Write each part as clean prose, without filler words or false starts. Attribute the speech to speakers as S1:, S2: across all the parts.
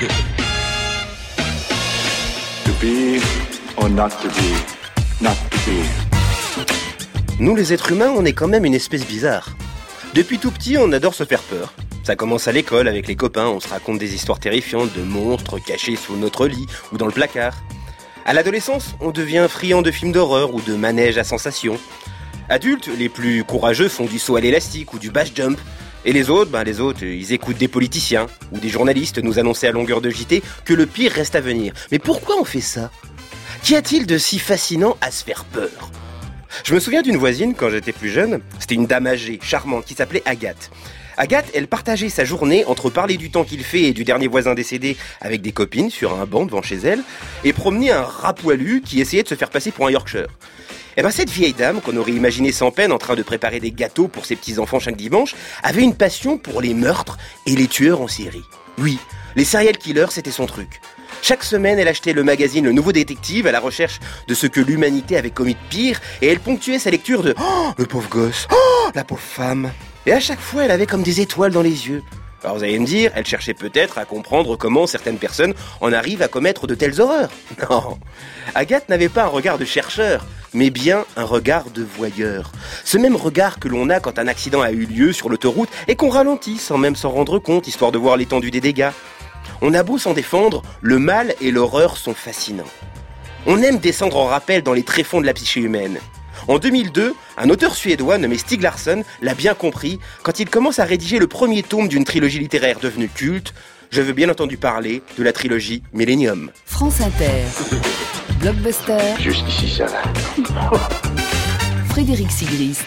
S1: To be or not to be, not to be.
S2: Nous les êtres humains, on est quand même une espèce bizarre. Depuis tout petit, on adore se faire peur. Ça commence à l'école, avec les copains, on se raconte des histoires terrifiantes de monstres cachés sous notre lit ou dans le placard. À l'adolescence, on devient friand de films d'horreur ou de manèges à sensations. Adultes, les plus courageux font du saut à l'élastique ou du base jump. Et les autres, ils écoutent des politiciens ou des journalistes nous annoncer à longueur de JT que le pire reste à venir. Mais pourquoi on fait ça ? Qu'y a-t-il de si fascinant à se faire peur ? Je me souviens d'une voisine quand j'étais plus jeune. C'était une dame âgée, charmante, qui s'appelait Agathe. Agathe, elle partageait sa journée entre parler du temps qu'il fait et du dernier voisin décédé avec des copines sur un banc devant chez elle et promener un rat poilu qui essayait de se faire passer pour un Yorkshire. Et cette vieille dame, qu'on aurait imaginée sans peine en train de préparer des gâteaux pour ses petits-enfants chaque dimanche, avait une passion pour les meurtres et les tueurs en série. Oui, les serial killers, c'était son truc. Chaque semaine, elle achetait le magazine Le Nouveau Détective à la recherche de ce que l'humanité avait commis de pire et elle ponctuait sa lecture de « Oh, le pauvre gosse ! Oh, la pauvre femme !» Et à chaque fois, elle avait comme des étoiles dans les yeux. Alors vous allez me dire, elle cherchait peut-être à comprendre comment certaines personnes en arrivent à commettre de telles horreurs. Non, Agathe n'avait pas un regard de chercheur, mais bien un regard de voyeur. Ce même regard que l'on a quand un accident a eu lieu sur l'autoroute et qu'on ralentit sans même s'en rendre compte, histoire de voir l'étendue des dégâts. On a beau s'en défendre, le mal et l'horreur sont fascinants. On aime descendre en rappel dans les tréfonds de la psyché humaine. En 2002, un auteur suédois nommé Stieg Larsson l'a bien compris quand il commence à rédiger le premier tome d'une trilogie littéraire devenue culte. Je veux bien entendu parler de la trilogie Millennium.
S3: France Inter, Blockbuster.
S1: Jusqu'ici, ça va.
S3: Frédéric Sigrist.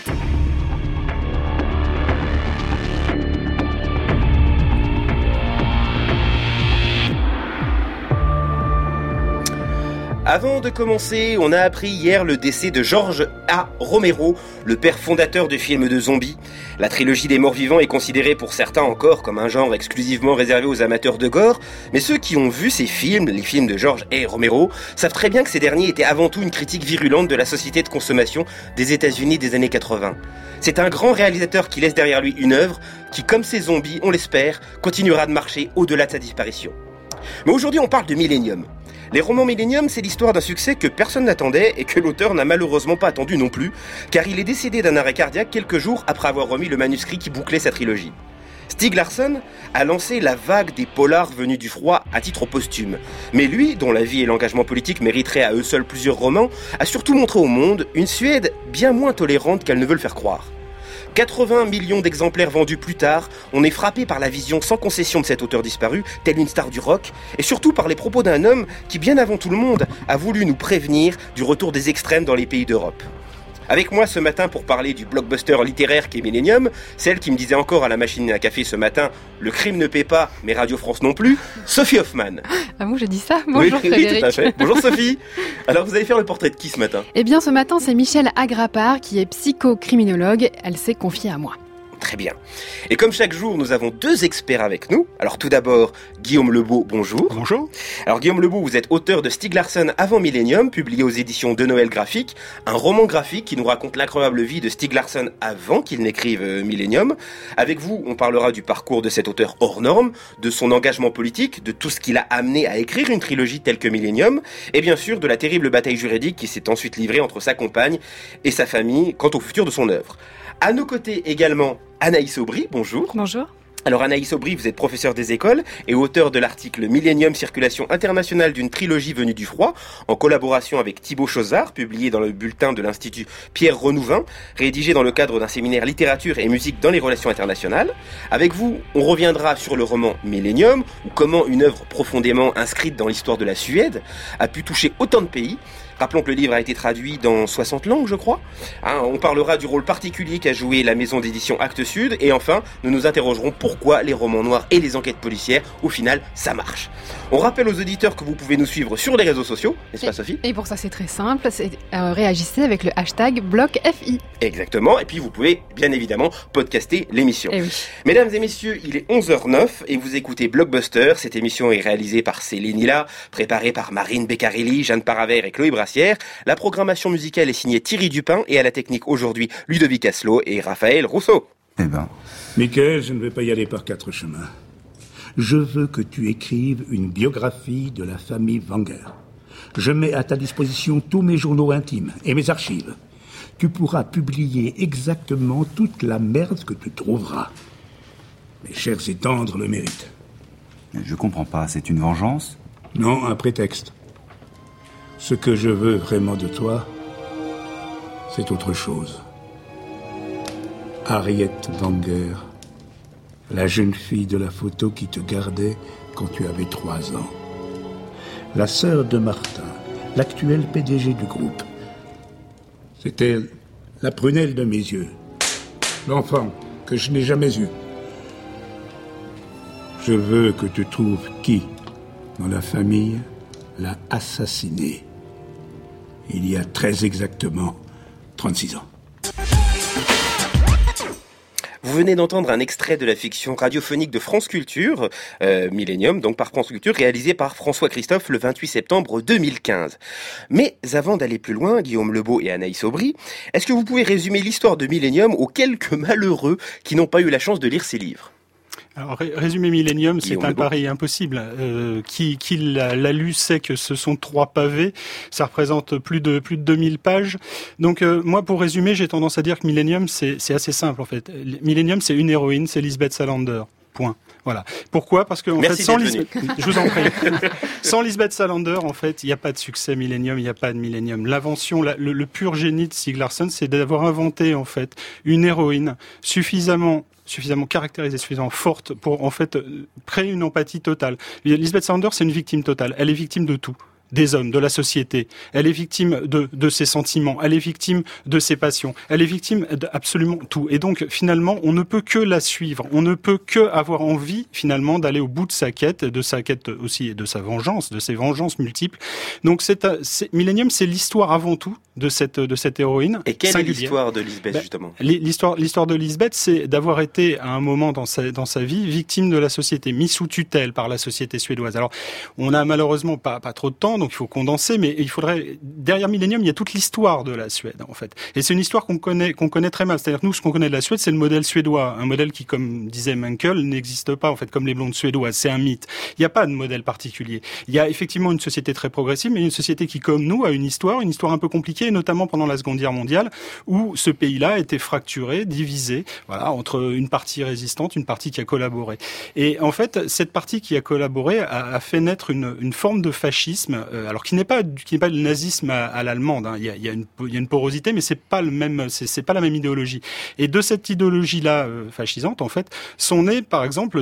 S2: Avant de commencer, on a appris hier le décès de George A. Romero, le père fondateur du film de zombies. La trilogie des morts vivants est considérée pour certains encore comme un genre exclusivement réservé aux amateurs de gore, mais ceux qui ont vu ces films, les films de George A. Romero, savent très bien que ces derniers étaient avant tout une critique virulente de la société de consommation des États-Unis des années 80. C'est un grand réalisateur qui laisse derrière lui une œuvre qui, comme ses zombies, on l'espère, continuera de marcher au-delà de sa disparition. Mais aujourd'hui, on parle de Millennium. Les romans Millennium, c'est l'histoire d'un succès que personne n'attendait et que l'auteur n'a malheureusement pas attendu non plus, car il est décédé d'un arrêt cardiaque quelques jours après avoir remis le manuscrit qui bouclait sa trilogie. Stieg Larsson a lancé la vague des polars venus du froid à titre posthume. Mais lui, dont la vie et l'engagement politique mériteraient à eux seuls plusieurs romans, a surtout montré au monde une Suède bien moins tolérante qu'elle ne veut le faire croire. 80 millions d'exemplaires vendus plus tard, on est frappé par la vision sans concession de cet auteur disparu, tel une star du rock, et surtout par les propos d'un homme qui, bien avant tout le monde, a voulu nous prévenir du retour des extrêmes dans les pays d'Europe. Avec moi ce matin pour parler du blockbuster littéraire qu'est Millennium, celle qui me disait encore à la machine à café ce matin « Le crime ne paie pas, mais Radio France non plus », Sophie Hoffman.
S4: Ah bon, j'ai dit ça ? Bonjour Frédéric.
S2: Oui, tout à fait. Bonjour Sophie. Alors vous allez faire le portrait de qui ce matin ?
S4: Eh bien ce matin c'est Michel Agrapard qui est psychocriminologue, elle s'est confiée à moi.
S2: Très bien. Et comme chaque jour, nous avons deux experts avec nous. Alors tout d'abord, Guillaume Lebeau, bonjour.
S5: Bonjour.
S2: Alors Guillaume Lebeau, vous êtes auteur de Stieg Larsson avant Millennium, publié aux éditions de Noël Graphique, un roman graphique qui nous raconte l'incroyable vie de Stieg Larsson avant qu'il n'écrive Millennium. Avec vous, on parlera du parcours de cet auteur hors norme, de son engagement politique, de tout ce qui l'a amené à écrire une trilogie telle que Millennium, et bien sûr de la terrible bataille juridique qui s'est ensuite livrée entre sa compagne et sa famille quant au futur de son œuvre. À nos côtés également, Anaïs Aubry, bonjour.
S4: Bonjour.
S2: Alors Anaïs Aubry, vous êtes professeur des écoles et auteur de l'article Millennium, circulation internationale d'une trilogie venue du froid, en collaboration avec Thibaut Chaussard, publié dans le bulletin de l'Institut Pierre Renouvin, rédigé dans le cadre d'un séminaire littérature et musique dans les relations internationales. Avec vous, on reviendra sur le roman Millennium, ou comment une œuvre profondément inscrite dans l'histoire de la Suède a pu toucher autant de pays. Rappelons que le livre a été traduit dans 60 langues, je crois. On parlera du rôle particulier qu'a joué la maison d'édition Actes Sud. Et enfin, nous nous interrogerons pourquoi les romans noirs et les enquêtes policières, au final, ça marche. On rappelle aux auditeurs que vous pouvez nous suivre sur les réseaux sociaux, n'est-ce pas Sophie ?
S4: Et pour ça, c'est très simple, réagissez avec le hashtag BlockFI.
S2: Exactement, et puis vous pouvez bien évidemment podcaster l'émission.
S4: Eh oui.
S2: Mesdames et messieurs, il est 11h09 et vous écoutez Blockbuster. Cette émission est réalisée par Céline Hilla, préparée par Marine Beccarelli, Jeanne Paravert et Chloé Brassière. La programmation musicale est signée Thierry Dupin et à la technique aujourd'hui Ludovic Asselot et Raphaël Rousseau.
S5: Michael, je ne vais pas y aller par 4 chemins. Je veux que tu écrives une biographie de la famille Wenger. Je mets à ta disposition tous mes journaux intimes et mes archives. Tu pourras publier exactement toute la merde que tu trouveras. Mes chers et tendres le méritent.
S6: Je comprends pas, c'est une vengeance ?
S5: Non, un prétexte. Ce que je veux vraiment de toi, c'est autre chose. Harriet Wenger, la jeune fille de la photo qui te gardait quand tu avais 3 ans. La sœur de Martin, l'actuel PDG du groupe. C'est elle, la prunelle de mes yeux. L'enfant que je n'ai jamais eu. Je veux que tu trouves qui, dans la famille, l'a assassiné. Il y a très exactement 36 ans.
S2: Vous venez d'entendre un extrait de la fiction radiophonique de France Culture, Millennium, donc par France Culture, réalisé par François Christophe le 28 septembre 2015. Mais avant d'aller plus loin, Guillaume Lebeau et Anaïs Aubry, est-ce que vous pouvez résumer l'histoire de Millennium aux quelques malheureux qui n'ont pas eu la chance de lire ces livres ?
S7: Alors, résumer Millennium, c'est un
S2: Lebeau.
S7: pari impossible. Qui l'a lu sait que ce sont 3 pavés. Ça représente plus de 2000 pages. Donc, moi, pour résumer, j'ai tendance à dire que Millennium, c'est assez simple, en fait. Millennium, c'est une héroïne, c'est Lisbeth Salander. Point. Voilà. Pourquoi ? Parce que, en fait, sans Lisbeth, je vous en prie. Sans Lisbeth Salander, en fait, il n'y a pas de succès Millennium, il n'y a pas de Millennium. L'invention, le pur génie de Stieg Larsson, c'est d'avoir inventé, en fait, une héroïne suffisamment caractérisée, suffisamment forte pour, en fait, créer une empathie totale. Lisbeth Salander, c'est une victime totale. Elle est victime de tout. Des hommes, de la société. Elle est victime de ses sentiments. Elle est victime de ses passions. Elle est victime d'absolument tout. Et donc, finalement, on ne peut que la suivre. On ne peut que avoir envie, finalement, d'aller au bout de sa quête aussi, et de sa vengeance, de ses vengeances multiples. Donc, Millennium, c'est l'histoire avant tout de cette héroïne.
S2: Et quelle
S7: singulière.
S2: est l'histoire de Lisbeth, justement ?
S7: L'histoire de Lisbeth, c'est d'avoir été, à un moment dans sa vie, victime de la société, mise sous tutelle par la société suédoise. Alors, on a malheureusement pas trop de temps, donc il faut condenser, mais derrière Millennium, il y a toute l'histoire de la Suède, en fait. Et c'est une histoire qu'on connaît très mal. C'est-à-dire que nous, ce qu'on connaît de la Suède, c'est le modèle suédois. Un modèle qui, comme disait Menkel, n'existe pas, en fait, comme les blondes suédoises. C'est un mythe. Il n'y a pas de modèle particulier. Il y a effectivement une société très progressive, mais une société qui, comme nous, a une histoire un peu compliquée, notamment pendant la Seconde Guerre mondiale, où ce pays-là a été fracturé, divisé, voilà, entre une partie résistante, une partie qui a collaboré. Et en fait, cette partie qui a collaboré a fait naître une forme de fascisme, alors qui n'est pas le nazisme à l'allemande. Hein. Il y a une porosité, mais c'est pas la même idéologie. Et de cette idéologie-là fascisante, en fait, sont nées, par exemple,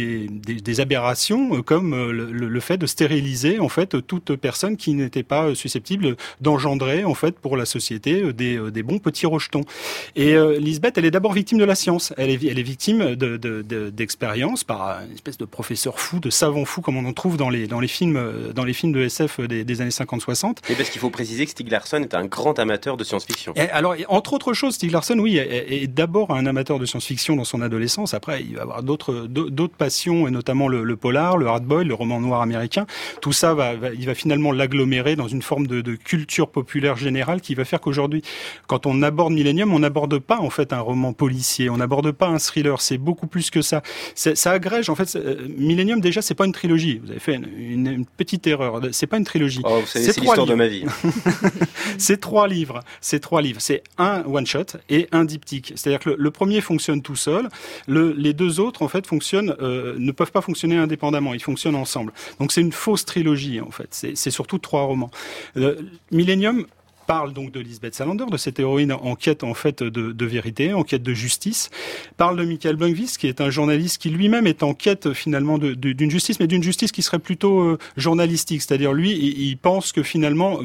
S7: des aberrations comme le fait de stériliser, en fait, toute personne qui n'était pas susceptible d'engendrer, en fait, pour la société des bons petits rejetons. Et Lisbeth, elle est d'abord victime de la science. Elle est victime d'expériences par une espèce de professeur fou, de savant fou, comme on en trouve dans les films de SF des années 50-60.
S2: Et parce qu'il faut préciser que Stieg Larsson est un grand amateur de science-fiction.
S7: Et alors, entre autres choses, Stieg Larsson, oui, est d'abord un amateur de science-fiction dans son adolescence. Après, il va avoir d'autres passions, et notamment le polar, le hardboiled, le roman noir américain. Tout ça, il va finalement l'agglomérer dans une forme de culture populaire générale qui va faire qu'aujourd'hui, quand on aborde Millennium, on n'aborde pas en fait un roman policier, on n'aborde pas un thriller. C'est beaucoup plus que ça. Ça agrège. En fait, Millennium déjà, c'est pas une trilogie. Vous avez fait une petite erreur. C'est pas une trilogie.
S2: Oh, vous savez, c'est l'histoire de ma vie.
S7: C'est 3 livres. C'est un one-shot et un diptyque. C'est-à-dire que le premier fonctionne tout seul. Les 2 autres, en fait, ne peuvent pas fonctionner indépendamment. Ils fonctionnent ensemble. Donc, c'est une fausse trilogie, en fait. C'est surtout 3 romans. Millennium parle donc de Lisbeth Salander, de cette héroïne en quête en fait de vérité, en quête de justice. Parle de Michael Blomqvist, qui est un journaliste qui lui-même est en quête finalement d'une justice, mais d'une justice qui serait plutôt journalistique. C'est-à-dire lui, il pense que finalement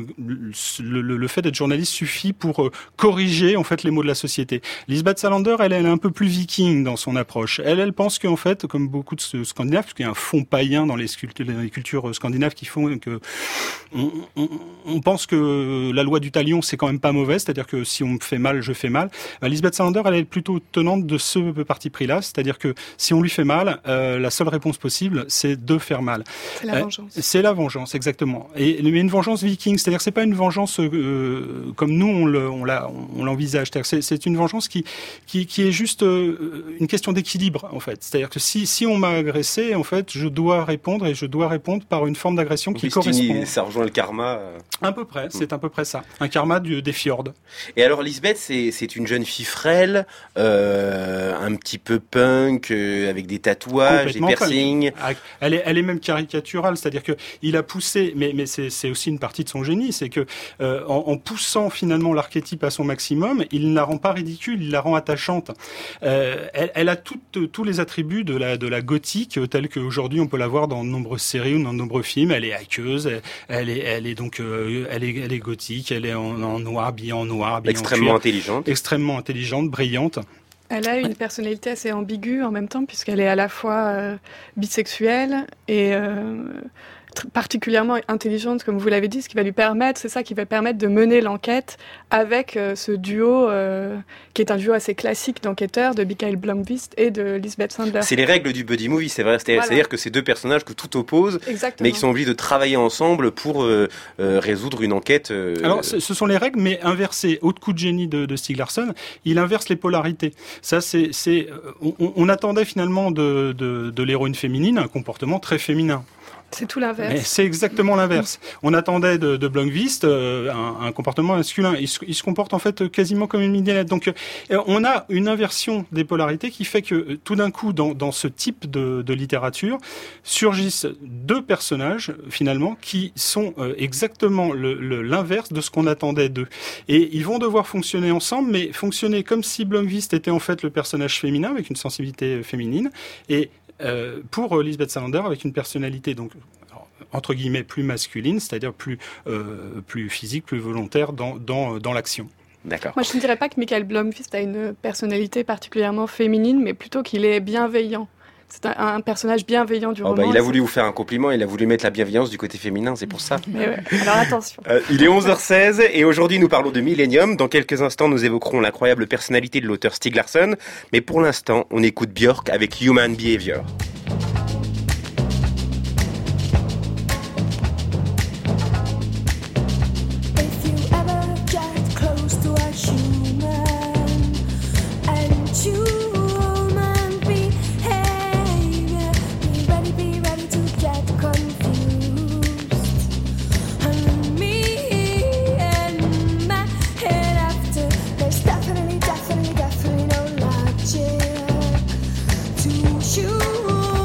S7: le fait d'être journaliste suffit pour corriger en fait les maux de la société. Lisbeth Salander, elle est un peu plus viking dans son approche. Elle pense qu'en fait, comme beaucoup de Scandinaves, parce qu'il y a un fond païen dans les cultures scandinaves qui font que on pense que la loi du talion, c'est quand même pas mauvais, c'est-à-dire que si on me fait mal, je fais mal. Lisbeth Salander, elle est plutôt tenante de ce parti pris-là, c'est-à-dire que si on lui fait mal, la seule réponse possible, c'est de faire mal.
S8: C'est la vengeance.
S7: C'est la vengeance, exactement. Mais une vengeance viking, c'est-à-dire que c'est pas une vengeance comme nous on l'envisage. C'est-à-dire que c'est une vengeance qui est juste une question d'équilibre, en fait. C'est-à-dire que si on m'a agressé, en fait, je dois répondre et je dois répondre par une forme d'agression qui correspond.
S2: Ça rejoint le karma.
S7: À peu près, c'est à peu près ça. Un karma des fjords.
S2: Et alors Lisbeth, c'est une jeune fille frêle, un petit peu punk, avec des tatouages, des piercings.
S7: Elle est même caricaturale, c'est-à-dire que il a poussé, mais c'est aussi une partie de son génie, c'est que en poussant finalement l'archétype à son maximum, il ne la rend pas ridicule, il la rend attachante. Elle a tous les attributs de la gothique telle qu'aujourd'hui on peut la voir dans de nombreuses séries ou dans de nombreux films. Elle est hackeuse, elle est gothique, elle est en noir, habillée en noir, habillée
S2: extrêmement
S7: en
S2: intelligente,
S7: extrêmement intelligente, brillante.
S8: Elle a une personnalité assez ambiguë en même temps, puisqu'elle est à la fois bisexuelle et particulièrement intelligente, comme vous l'avez dit, ce qui va lui permettre, c'est ça qui va permettre de mener l'enquête avec ce duo qui est un duo assez classique d'enquêteurs de Michael Blomqvist et de Lisbeth Salander.
S2: C'est les règles du buddy movie, c'est vrai. C'est-à-dire que c'est deux personnages que tout oppose,
S8: exactement,
S2: mais qui sont obligés de travailler ensemble pour résoudre une enquête.
S7: Alors, ce sont les règles, mais inversées. Autre coup de génie de Stieg Larsson, il inverse les polarités. Ça, on attendait finalement de l'héroïne féminine un comportement très féminin.
S8: C'est tout l'inverse.
S7: Mais c'est exactement l'inverse. On attendait de Blomqvist un comportement masculin. Il se comporte en fait quasiment comme une mignonnette. Donc on a une inversion des polarités qui fait que tout d'un coup, dans ce type de littérature, surgissent deux personnages finalement qui sont exactement l'inverse de ce qu'on attendait d'eux. Et ils vont devoir fonctionner ensemble, mais fonctionner comme si Blomqvist était en fait le personnage féminin avec une sensibilité féminine et pour Lisbeth Salander avec une personnalité donc entre guillemets plus masculine, c'est-à-dire plus physique, plus volontaire dans l'action.
S2: D'accord.
S8: Moi, je ne dirais pas que Michael Blomqvist a une personnalité particulièrement féminine, mais plutôt qu'il est bienveillant. C'est un personnage bienveillant du roman.
S2: Il a voulu vous faire un compliment, il a voulu mettre la bienveillance du côté féminin, c'est pour ça.
S8: Mais ouais. Alors attention.
S2: Il est 11h16 et aujourd'hui nous parlons de Millennium. Dans quelques instants, nous évoquerons l'incroyable personnalité de l'auteur Stieg Larsson. Mais pour l'instant, on écoute Björk avec Human Behavior.
S9: Definitely no logic to you.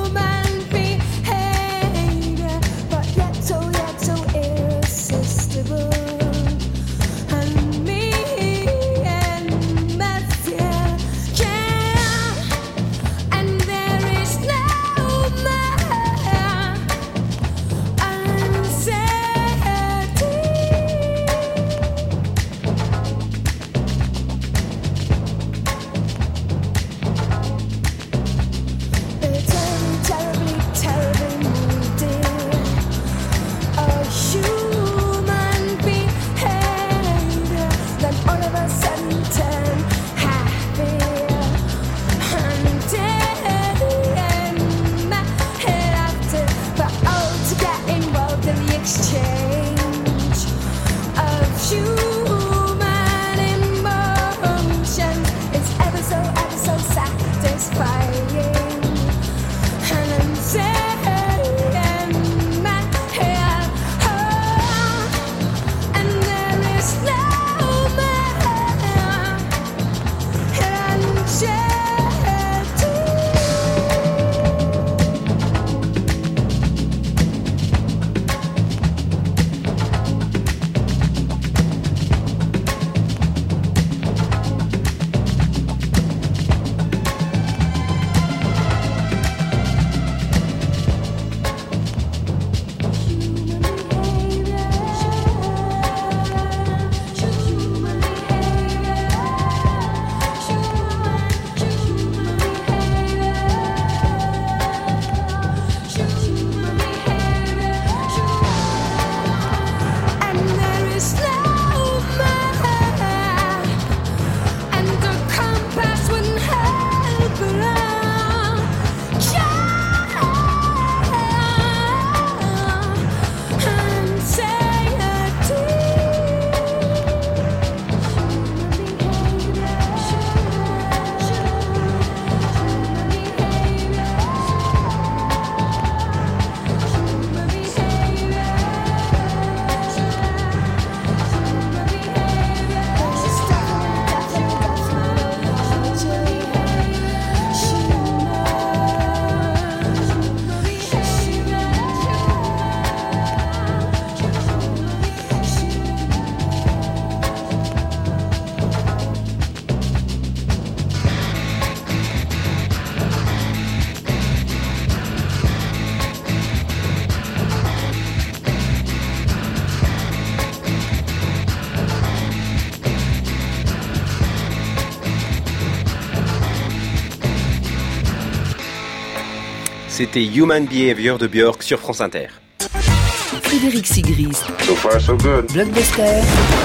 S2: C'était Human Behavior de Björk sur France Inter.
S3: Frédéric Sigrist.
S1: So far, so good.
S3: Blockbuster.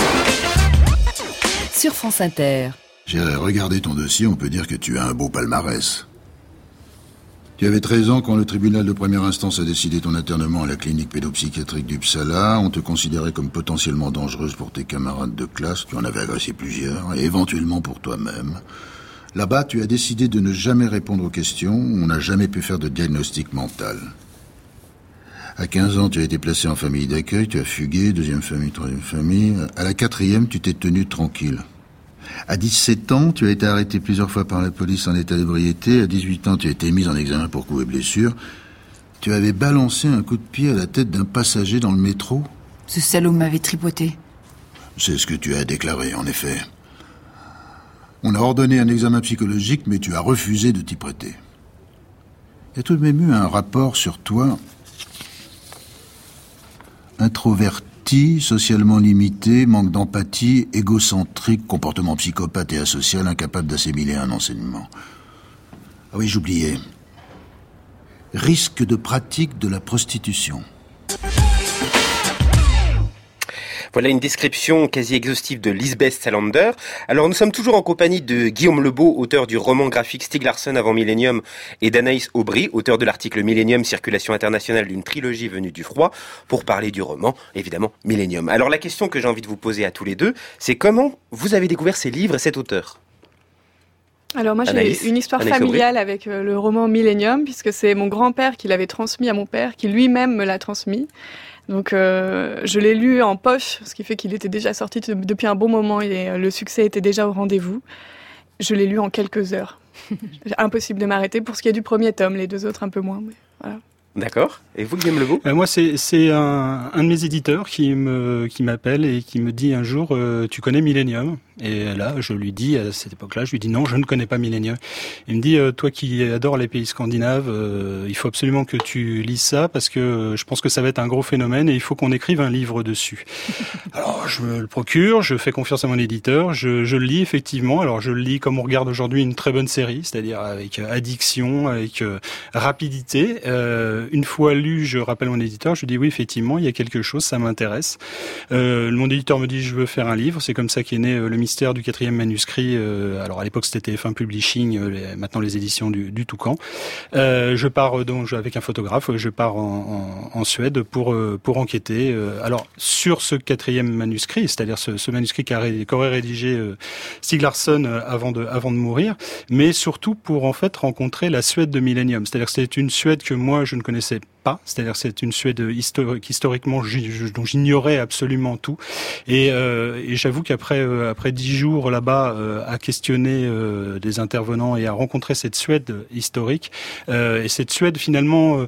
S3: Sur France Inter.
S9: J'ai regardé ton dossier, on peut dire que tu as un beau palmarès. Tu avais 13 ans quand le tribunal de première instance a décidé ton internement à la clinique pédopsychiatrique d'Uppsala. On te considérait comme potentiellement dangereuse pour tes camarades de classe. Tu en avais agressé plusieurs, et éventuellement pour toi-même. Là-bas, tu as décidé de ne jamais répondre aux questions. On n'a jamais pu faire de diagnostic mental. À 15 ans, tu as été placé en famille d'accueil. Tu as fugué, deuxième famille, troisième famille. À la 4e, tu t'es tenu tranquille. À 17 ans, tu as été arrêté plusieurs fois par la police en état d'ébriété. À 18 ans, tu as été mis en examen pour coups et blessures. Tu avais balancé un coup de pied à la tête d'un passager dans le métro.
S10: Ce salaud m'avait tripoté.
S9: C'est ce que tu as déclaré, en effet. On a ordonné un examen psychologique, mais tu as refusé de t'y prêter. Il y a tout de même eu un rapport sur toi. Introverti, socialement limité, manque d'empathie, égocentrique, comportement psychopathe et asocial, incapable d'assimiler un enseignement. Ah oui, j'oubliais. Risque de pratique de la prostitution.
S2: Voilà une description quasi exhaustive de Lisbeth Salander. Alors nous sommes toujours en compagnie de Guillaume Lebeau, auteur du roman graphique Stieg Larsson avant Millennium, et d'Anaïs Aubry, auteur de l'article Millennium, circulation internationale d'une trilogie venue du froid, pour parler du roman, évidemment, Millennium. Alors la question que j'ai envie de vous poser à tous les deux, c'est comment vous avez découvert ces livres et cet auteur ?
S8: Alors moi j'ai une histoire familiale avec le roman Millennium, puisque c'est mon grand-père qui l'avait transmis à mon père, qui lui-même me l'a transmis. Donc je l'ai lu en poche, ce qui fait qu'il était déjà sorti depuis un bon moment et le succès était déjà au rendez-vous. Je l'ai lu en quelques heures. Impossible de m'arrêter pour ce qui est du premier tome, les deux autres un peu moins. Mais voilà.
S2: D'accord. Et vous, Guillaume Lebeau ?
S7: Moi, c'est un de mes éditeurs qui m'appelle et qui me dit un jour, tu connais Millennium ? Et là, je lui dis, à cette époque-là, je lui dis non, je ne connais pas Millennium. Il me dit, toi qui adores les pays scandinaves, il faut absolument que tu lises ça parce que je pense que ça va être un gros phénomène et il faut qu'on écrive un livre dessus. Alors, je me le procure, je fais confiance à mon éditeur, je le lis effectivement. Alors, je le lis comme on regarde aujourd'hui une très bonne série, c'est-à-dire avec addiction, avec rapidité. Une fois lu, je rappelle mon éditeur, je dis oui, effectivement, il y a quelque chose, ça m'intéresse. Mon éditeur me dit, je veux faire un livre. C'est comme ça qu'est né Le mystère du 4e manuscrit. Alors à l'époque, c'était TF1 Publishing, maintenant les éditions du Toucan. Je pars donc avec un photographe, je pars en Suède pour enquêter. Alors sur ce 4e manuscrit, c'est-à-dire ce manuscrit qu'aurait rédigé Stieg Larsson avant de mourir, mais surtout pour en fait rencontrer la Suède de Millennium. C'est-à-dire que c'est une Suède que moi je ne connaissais pas, c'est-à-dire que c'est une Suède historiquement dont j'ignorais absolument tout, et j'avoue qu'après 10 jours là-bas à questionner des intervenants et à rencontrer cette Suède historique et cette Suède finalement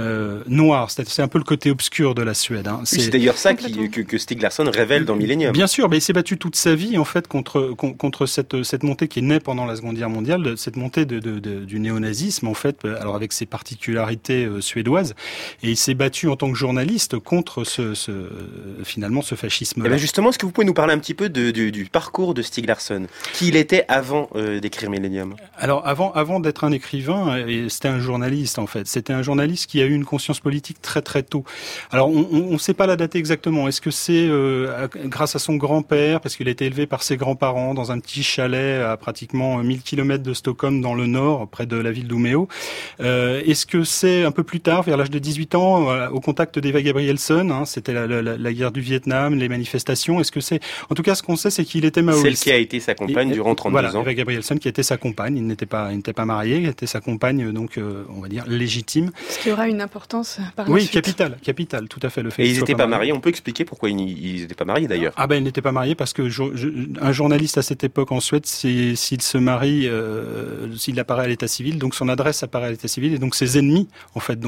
S7: noire, c'est un peu le côté obscur de la Suède. Hein.
S2: C'est d'ailleurs ça que Stieg Larsson révèle dans Millennium.
S7: Bien sûr, mais il s'est battu toute sa vie en fait contre cette montée qui est née pendant la Seconde Guerre mondiale, cette montée du néonazisme en fait, alors avec ses particularités suédoises. Et il s'est battu en tant que journaliste contre finalement ce fascisme-là.
S2: Et bien justement, est-ce que vous pouvez nous parler un petit peu du parcours de Stieg Larsson, qui il était avant d'écrire Millennium ?
S7: Alors avant d'être un écrivain, c'était un journaliste en fait. C'était un journaliste qui a eu une conscience politique très très tôt. Alors on ne sait pas la date exactement. Est-ce que c'est grâce à son grand-père, parce qu'il a été élevé par ses grands-parents dans un petit chalet à pratiquement 1000 km de Stockholm dans le nord, près de la ville d'Umeå. Est-ce que c'est un peu plus tard, vers l'âge de 18 ans, au contact d'Eva Gabrielsson, hein, c'était la guerre du Vietnam, les manifestations. Est-ce que c'est... En tout cas, ce qu'on sait, c'est qu'il était maoïste.
S2: Celle qui a été sa compagne durant 32 ans.
S7: Eva Gabrielsson, qui était sa compagne. Il n'était pas marié, il était sa compagne, donc, on va dire, légitime.
S8: Ce qui aura une importance par la
S7: suite.
S8: Oui,
S7: capitale, tout à fait. Le fait
S2: et ils n'étaient pas mariés. On peut expliquer pourquoi ils n'étaient pas mariés, d'ailleurs.
S7: Ah ben, ils n'étaient pas mariés parce que un journaliste à cette époque en Suède, s'il se marie, s'il apparaît à l'état civil, donc son adresse apparaît à l'état civil, et donc ses ennemis, en fait, donc les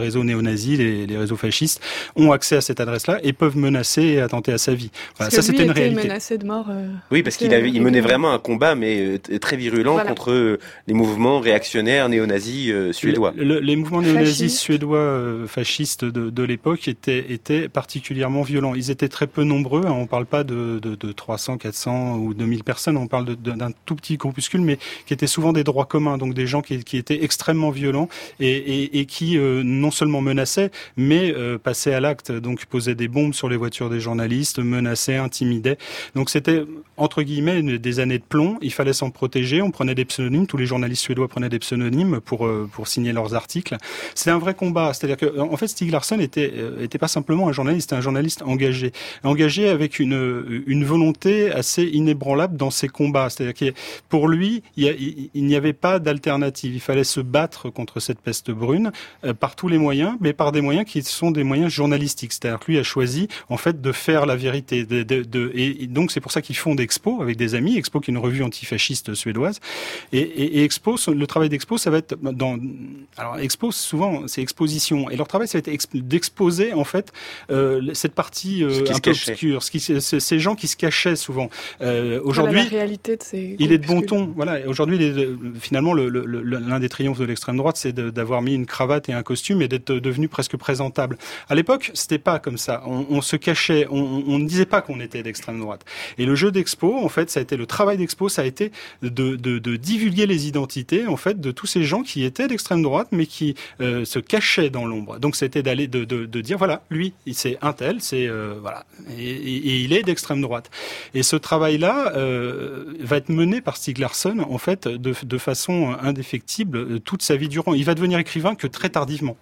S7: réseaux néo-nazis, les réseaux fascistes ont accès à cette adresse-là et peuvent menacer et attenter à sa vie. Voilà, ça c'était une réalité.
S8: Menacé de mort.
S2: Oui, parce qu'il menait vraiment un combat, mais très virulent contre les mouvements réactionnaires néo-nazis suédois.
S7: Les mouvements néo-nazis suédois fascistes de l'époque étaient particulièrement violents. Ils étaient très peu nombreux. On ne parle pas de 300, 400 ou 2000 personnes. On parle d'un tout petit groupuscule, mais qui étaient souvent des droits communs, donc des gens qui étaient extrêmement violents et qui non seulement menaçaient, mais passaient à l'acte, donc posaient des bombes sur les voitures des journalistes, menaçaient, intimidaient. Donc c'était, entre guillemets, des années de plomb. Il fallait s'en protéger. On prenait des pseudonymes. Tous les journalistes suédois prenaient des pseudonymes pour signer leurs articles. C'est un vrai combat. C'est-à-dire que, en fait, Stieg Larsson était pas simplement un journaliste engagé avec une volonté assez inébranlable dans ses combats. C'est-à-dire que pour lui, il n'y avait pas d'alternative. Il fallait se battre contre cette peste brune par tous les moyens, mais par des moyens qui sont des moyens journalistiques. C'est-à-dire que lui a choisi, en fait, de faire la vérité. Et donc, c'est pour ça qu'ils font d'Expo avec des amis. Expo, qui est une revue antifasciste suédoise. Et Expo, le travail d'Expo, ça va être alors, Expo, souvent, c'est exposition. Et leur travail, ça va être d'exposer, en fait, cette partie un peu obscure. Ces gens qui se cachaient souvent. Aujourd'hui,
S8: la réalité de ces
S7: il est de bon ton. Voilà. Aujourd'hui, finalement, l'un des triomphes de l'extrême droite, c'est d'avoir mis une cravate et un costume et d'être devenu presque présentable. À l'époque, c'était pas comme ça. On se cachait. On ne disait pas qu'on était d'extrême droite. Et le jeu d'Expo, en fait, ça a été le travail d'Expo, ça a été de divulguer les identités, en fait, de tous ces gens qui étaient d'extrême droite, mais qui se cachaient dans l'ombre. Donc, c'était d'aller de dire, voilà, lui, c'est un tel, c'est voilà, et il est d'extrême droite. Et ce travail-là va être mené par Stieg Larsson, en fait, de façon indéfectible toute sa vie durant. Il va devenir écrivain que très tardivement.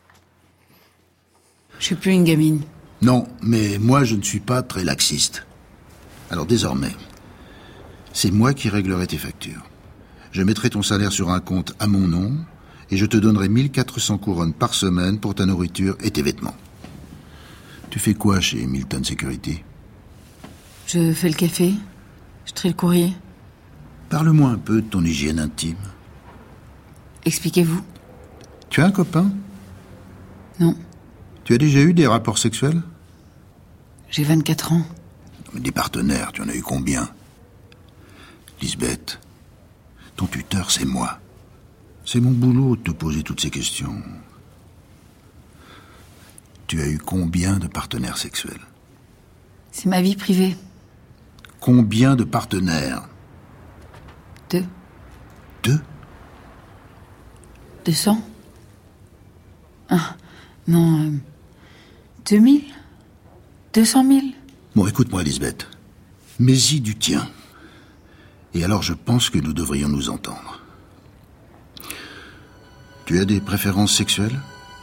S10: Je suis plus une gamine.
S9: Non, mais moi je ne suis pas très laxiste. Alors désormais, c'est moi qui réglerai tes factures. Je mettrai ton salaire sur un compte à mon nom et je te donnerai 1400 couronnes par semaine pour ta nourriture et tes vêtements. Tu fais quoi chez Milton Security ?
S10: Je fais le café, je trie le courrier.
S9: Parle-moi un peu de ton hygiène intime.
S10: Expliquez-vous.
S9: Tu as un copain ?
S10: Non.
S9: Tu as déjà eu des rapports sexuels ?
S10: J'ai 24 ans.
S9: Mais des partenaires, tu en as eu combien ? Lisbeth, ton tuteur, c'est moi. C'est mon boulot de te poser toutes ces questions. Tu as eu combien de partenaires sexuels ?
S10: C'est ma vie privée.
S9: Combien de partenaires ?
S10: 2.
S9: 2 ?
S10: 200 ? Ah, non, 2000 ? 200 000 ?
S9: Bon, écoute-moi, Lisbeth. Mets-y du tien. Et alors, je pense que nous devrions nous entendre. Tu as des préférences sexuelles ?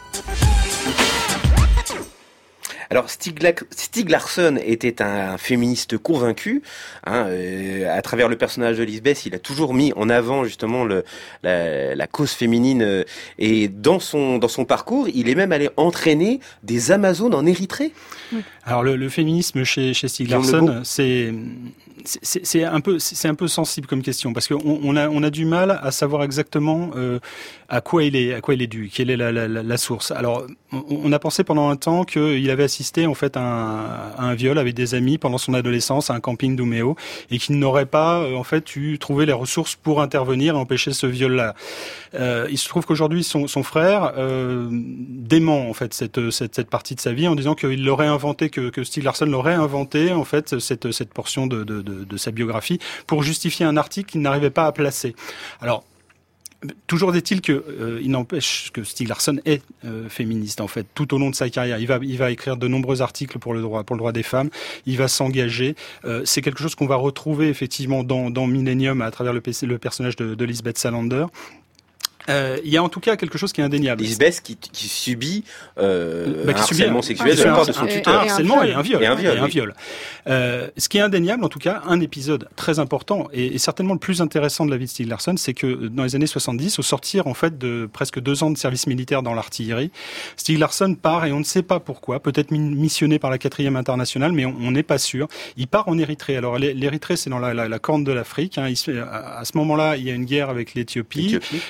S2: Alors Stieg Larsson était un féministe convaincu. À travers le personnage de Lisbeth, il a toujours mis en avant justement la cause féminine. Et dans son parcours, il est même allé entraîner des Amazones en Érythrée.
S7: Alors le féminisme chez Stieg Larsson, c'est un peu sensible comme question parce qu'on a du mal à savoir exactement à quoi il est dû, quelle est la source. Alors on a pensé pendant un temps qu'il avait assisté en fait à un viol avec des amis pendant son adolescence à un camping d'Umeå et qu'il n'aurait pas en fait trouvé les ressources pour intervenir et empêcher ce viol-là. Il se trouve qu'aujourd'hui son frère dément en fait cette partie de sa vie en disant qu'il l'aurait inventé, que Stieg Larsson l'aurait inventé en fait cette portion de sa biographie pour justifier un article qu'il n'arrivait pas à placer. Alors toujours est-il que il n'empêche que Stieg Larsson est féministe en fait tout au long de sa carrière. Il va écrire de nombreux articles pour le droit des femmes. Il va s'engager. C'est quelque chose qu'on va retrouver effectivement dans Millennium à travers le personnage de Lisbeth Salander. Il y a en tout cas quelque chose qui est indéniable.
S2: Lisbeth qui subit un harcèlement sexuel de la part de son tuteur.
S7: Un harcèlement et un viol. Ce qui est indéniable, en tout cas, un épisode très important et certainement le plus intéressant de la vie de Stieg Larsson, c'est que dans les années 70, au sortir en fait de presque 2 ans de service militaire dans l'artillerie, Stieg Larsson part et on ne sait pas pourquoi, peut-être missionné par la 4e internationale, mais on n'est pas sûr. Il part en Érythrée. Alors l'Érythrée, c'est dans la corne de l'Afrique. À ce moment-là, il y a une guerre avec l'Éthiopie. Il y a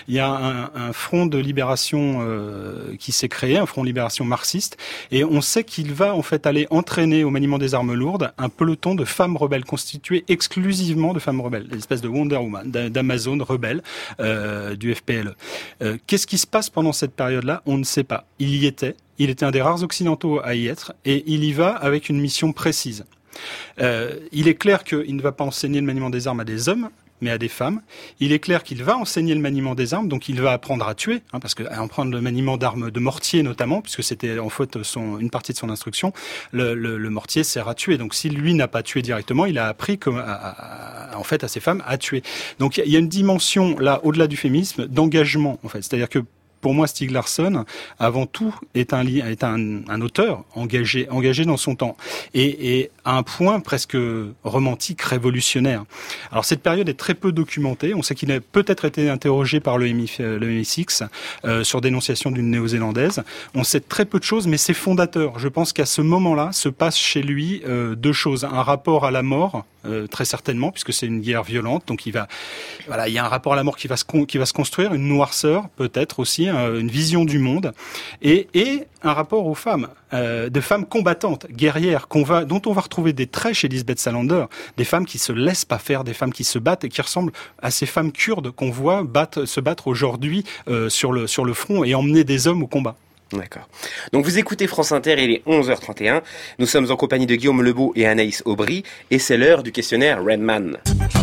S7: un front de libération qui s'est créé, un front de libération marxiste, et on sait qu'il va en fait aller entraîner au maniement des armes lourdes un peloton de femmes rebelles constitué exclusivement de femmes rebelles, une espèce de Wonder Woman, d'Amazon rebelle du FPLE. Qu'est-ce qui se passe pendant cette période-là ? On ne sait pas. Il était un des rares occidentaux à y être, et il y va avec une mission précise. Il est clair qu'il ne va pas enseigner le maniement des armes à des hommes, mais à des femmes. Il est clair qu'il va enseigner le maniement des armes, donc il va apprendre à tuer, parce que apprendre le maniement d'armes de mortier notamment, puisque c'était en fait une partie de son instruction. Le mortier sert à tuer, donc si lui n'a pas tué directement, il a appris en fait à ces femmes à tuer. Donc il y a une dimension là, au-delà du féminisme, d'engagement en fait, c'est-à-dire que pour moi, Stieg Larsson, avant tout, est un auteur engagé dans son temps et à un point presque romantique, révolutionnaire. Alors cette période est très peu documentée. On sait qu'il a peut-être été interrogé par le MI6 sur dénonciation d'une néo-zélandaise. On sait très peu de choses, mais c'est fondateur. Je pense qu'à ce moment-là se passe chez lui deux choses. Un rapport à la mort, très certainement, puisque c'est une guerre violente. Donc il y a un rapport à la mort qui va se construire, une noirceur peut-être aussi, une vision du monde, et un rapport aux femmes, de femmes combattantes, guerrières, dont on va retrouver des traits chez Lisbeth Salander, des femmes qui se laissent pas faire, des femmes qui se battent et qui ressemblent à ces femmes kurdes qu'on voit se battre aujourd'hui sur le front et emmener des hommes au combat.
S2: D'accord. Donc vous écoutez France Inter, il est 11h31. Nous sommes en compagnie de Guillaume Lebeau et Anaïs Aubry, et c'est l'heure du questionnaire Redman.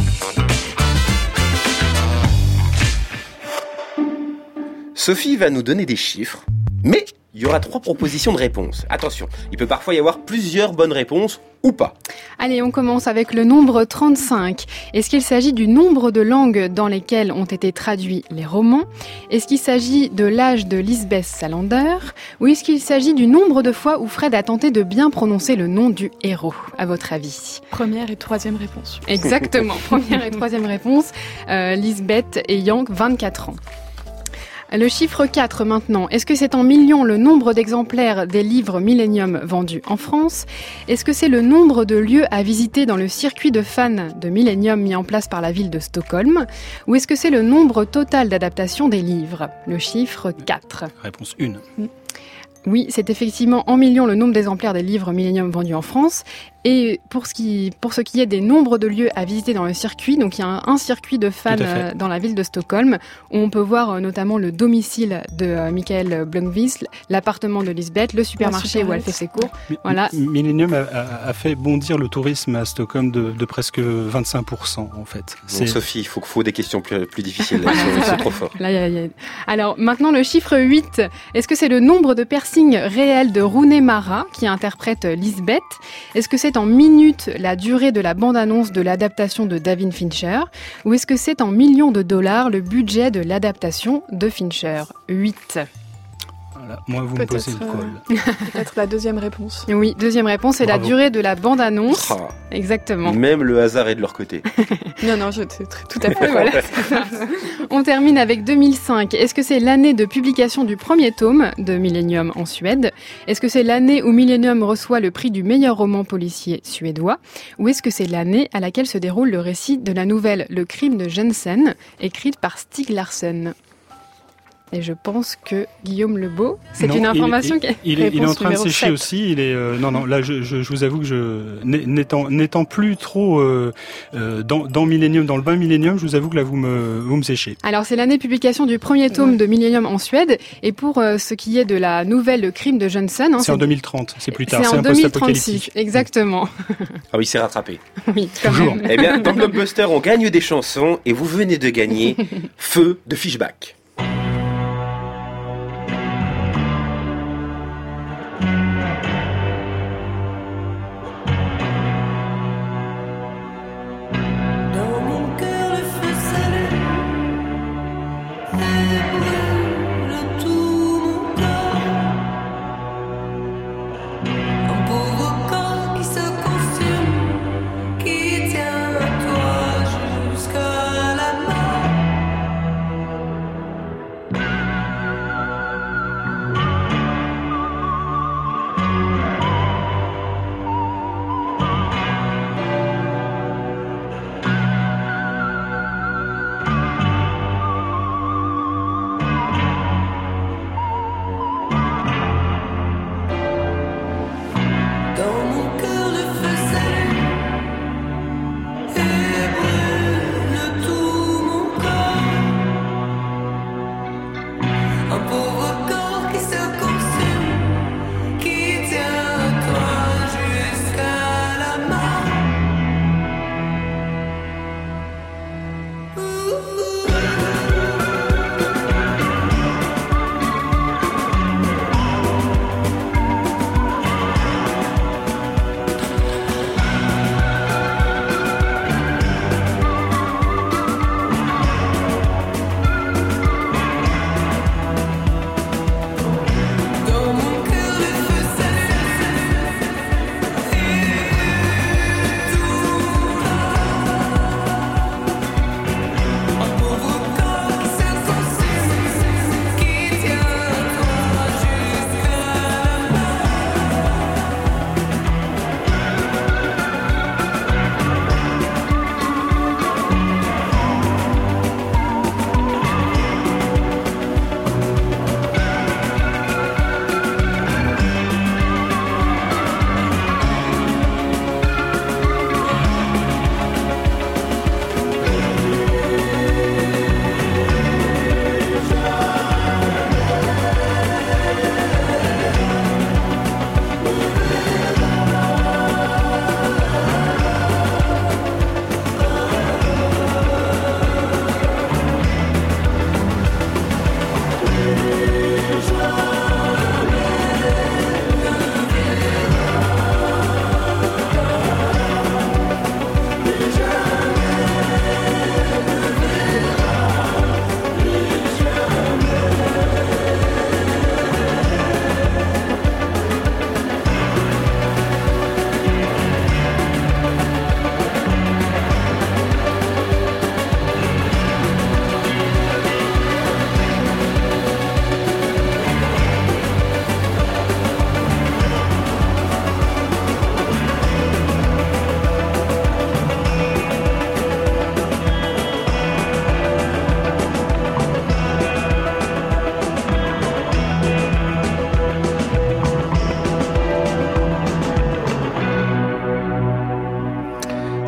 S2: Sophie va nous donner des chiffres, mais il y aura 3 propositions de réponse. Attention, il peut parfois y avoir plusieurs bonnes réponses ou pas.
S4: Allez, on commence avec le nombre 35. Est-ce qu'il s'agit du nombre de langues dans lesquelles ont été traduits les romans ? Est-ce qu'il s'agit de l'âge de Lisbeth Salander ? Ou est-ce qu'il s'agit du nombre de fois où Fred a tenté de bien prononcer le nom du héros, à votre avis ?
S8: Première et troisième réponse.
S4: Exactement, première et troisième réponse. Lisbeth ayant 24 ans. Le chiffre 4 maintenant. Est-ce que c'est en millions le nombre d'exemplaires des livres Millennium vendus en France ? Est-ce que c'est le nombre de lieux à visiter dans le circuit de fans de Millennium mis en place par la ville de Stockholm ? Ou est-ce que c'est le nombre total d'adaptations des livres ? Le chiffre 4.
S7: Réponse 1.
S4: Oui, c'est effectivement en millions le nombre d'exemplaires des livres Millennium vendus en France. Et pour ce qui est des nombres de lieux à visiter dans le circuit, donc il y a un circuit de fans dans la ville de Stockholm, où on peut voir notamment le domicile de Michael Blomqvist, l'appartement de Lisbeth, le supermarché où elle fait ses cours. Voilà.
S7: Millennium a fait bondir le tourisme à Stockholm de presque 25% en fait.
S2: Donc, Sophie, il faut des questions plus difficiles, là, c'est trop fort.
S4: Là, Alors maintenant le chiffre 8, est-ce que c'est le nombre de piercings réels de Rooney Mara qui interprète Lisbeth ? Est-ce que c'est en minutes la durée de la bande-annonce de l'adaptation de David Fincher ? Ou est-ce que c'est en millions de dollars le budget de l'adaptation de Fincher ? 8.
S7: Voilà, moi vous me posez le col.
S8: Peut-être la deuxième réponse.
S4: Oui, deuxième réponse, c'est la durée de la bande-annonce.
S2: Ah,
S4: exactement.
S2: Même le hasard est de leur côté.
S8: Non, je tout à fait, voilà.
S4: On termine avec 2005. Est-ce que c'est l'année de publication du premier tome de Millennium en Suède ? Est-ce que c'est l'année où Millennium reçoit le prix du meilleur roman policier suédois ? Ou est-ce que c'est l'année à laquelle se déroule le récit de la nouvelle Le crime de Jensen, écrite par Stieg Larsson ? Et je pense que Guillaume Lebeau, c'est une information qui est
S7: il est en train de sécher
S4: 7.
S7: aussi. Il est non là je vous avoue que n'étant plus trop dans Millennium, dans le bain Millennium, je vous avoue que là vous me séchez.
S4: Alors c'est l'année de publication du premier tome de Millennium en Suède, et pour ce qui est de la nouvelle Le crime de Jensen,
S7: c'est en 2030, c'est plus tard,
S4: c'est en 2036, exactement.
S2: Ah oui, c'est rattrapé.
S4: Oui,
S7: toujours.
S2: Eh bien, dans Blockbuster, on gagne des chansons, et vous venez de gagner Feu de Fishback.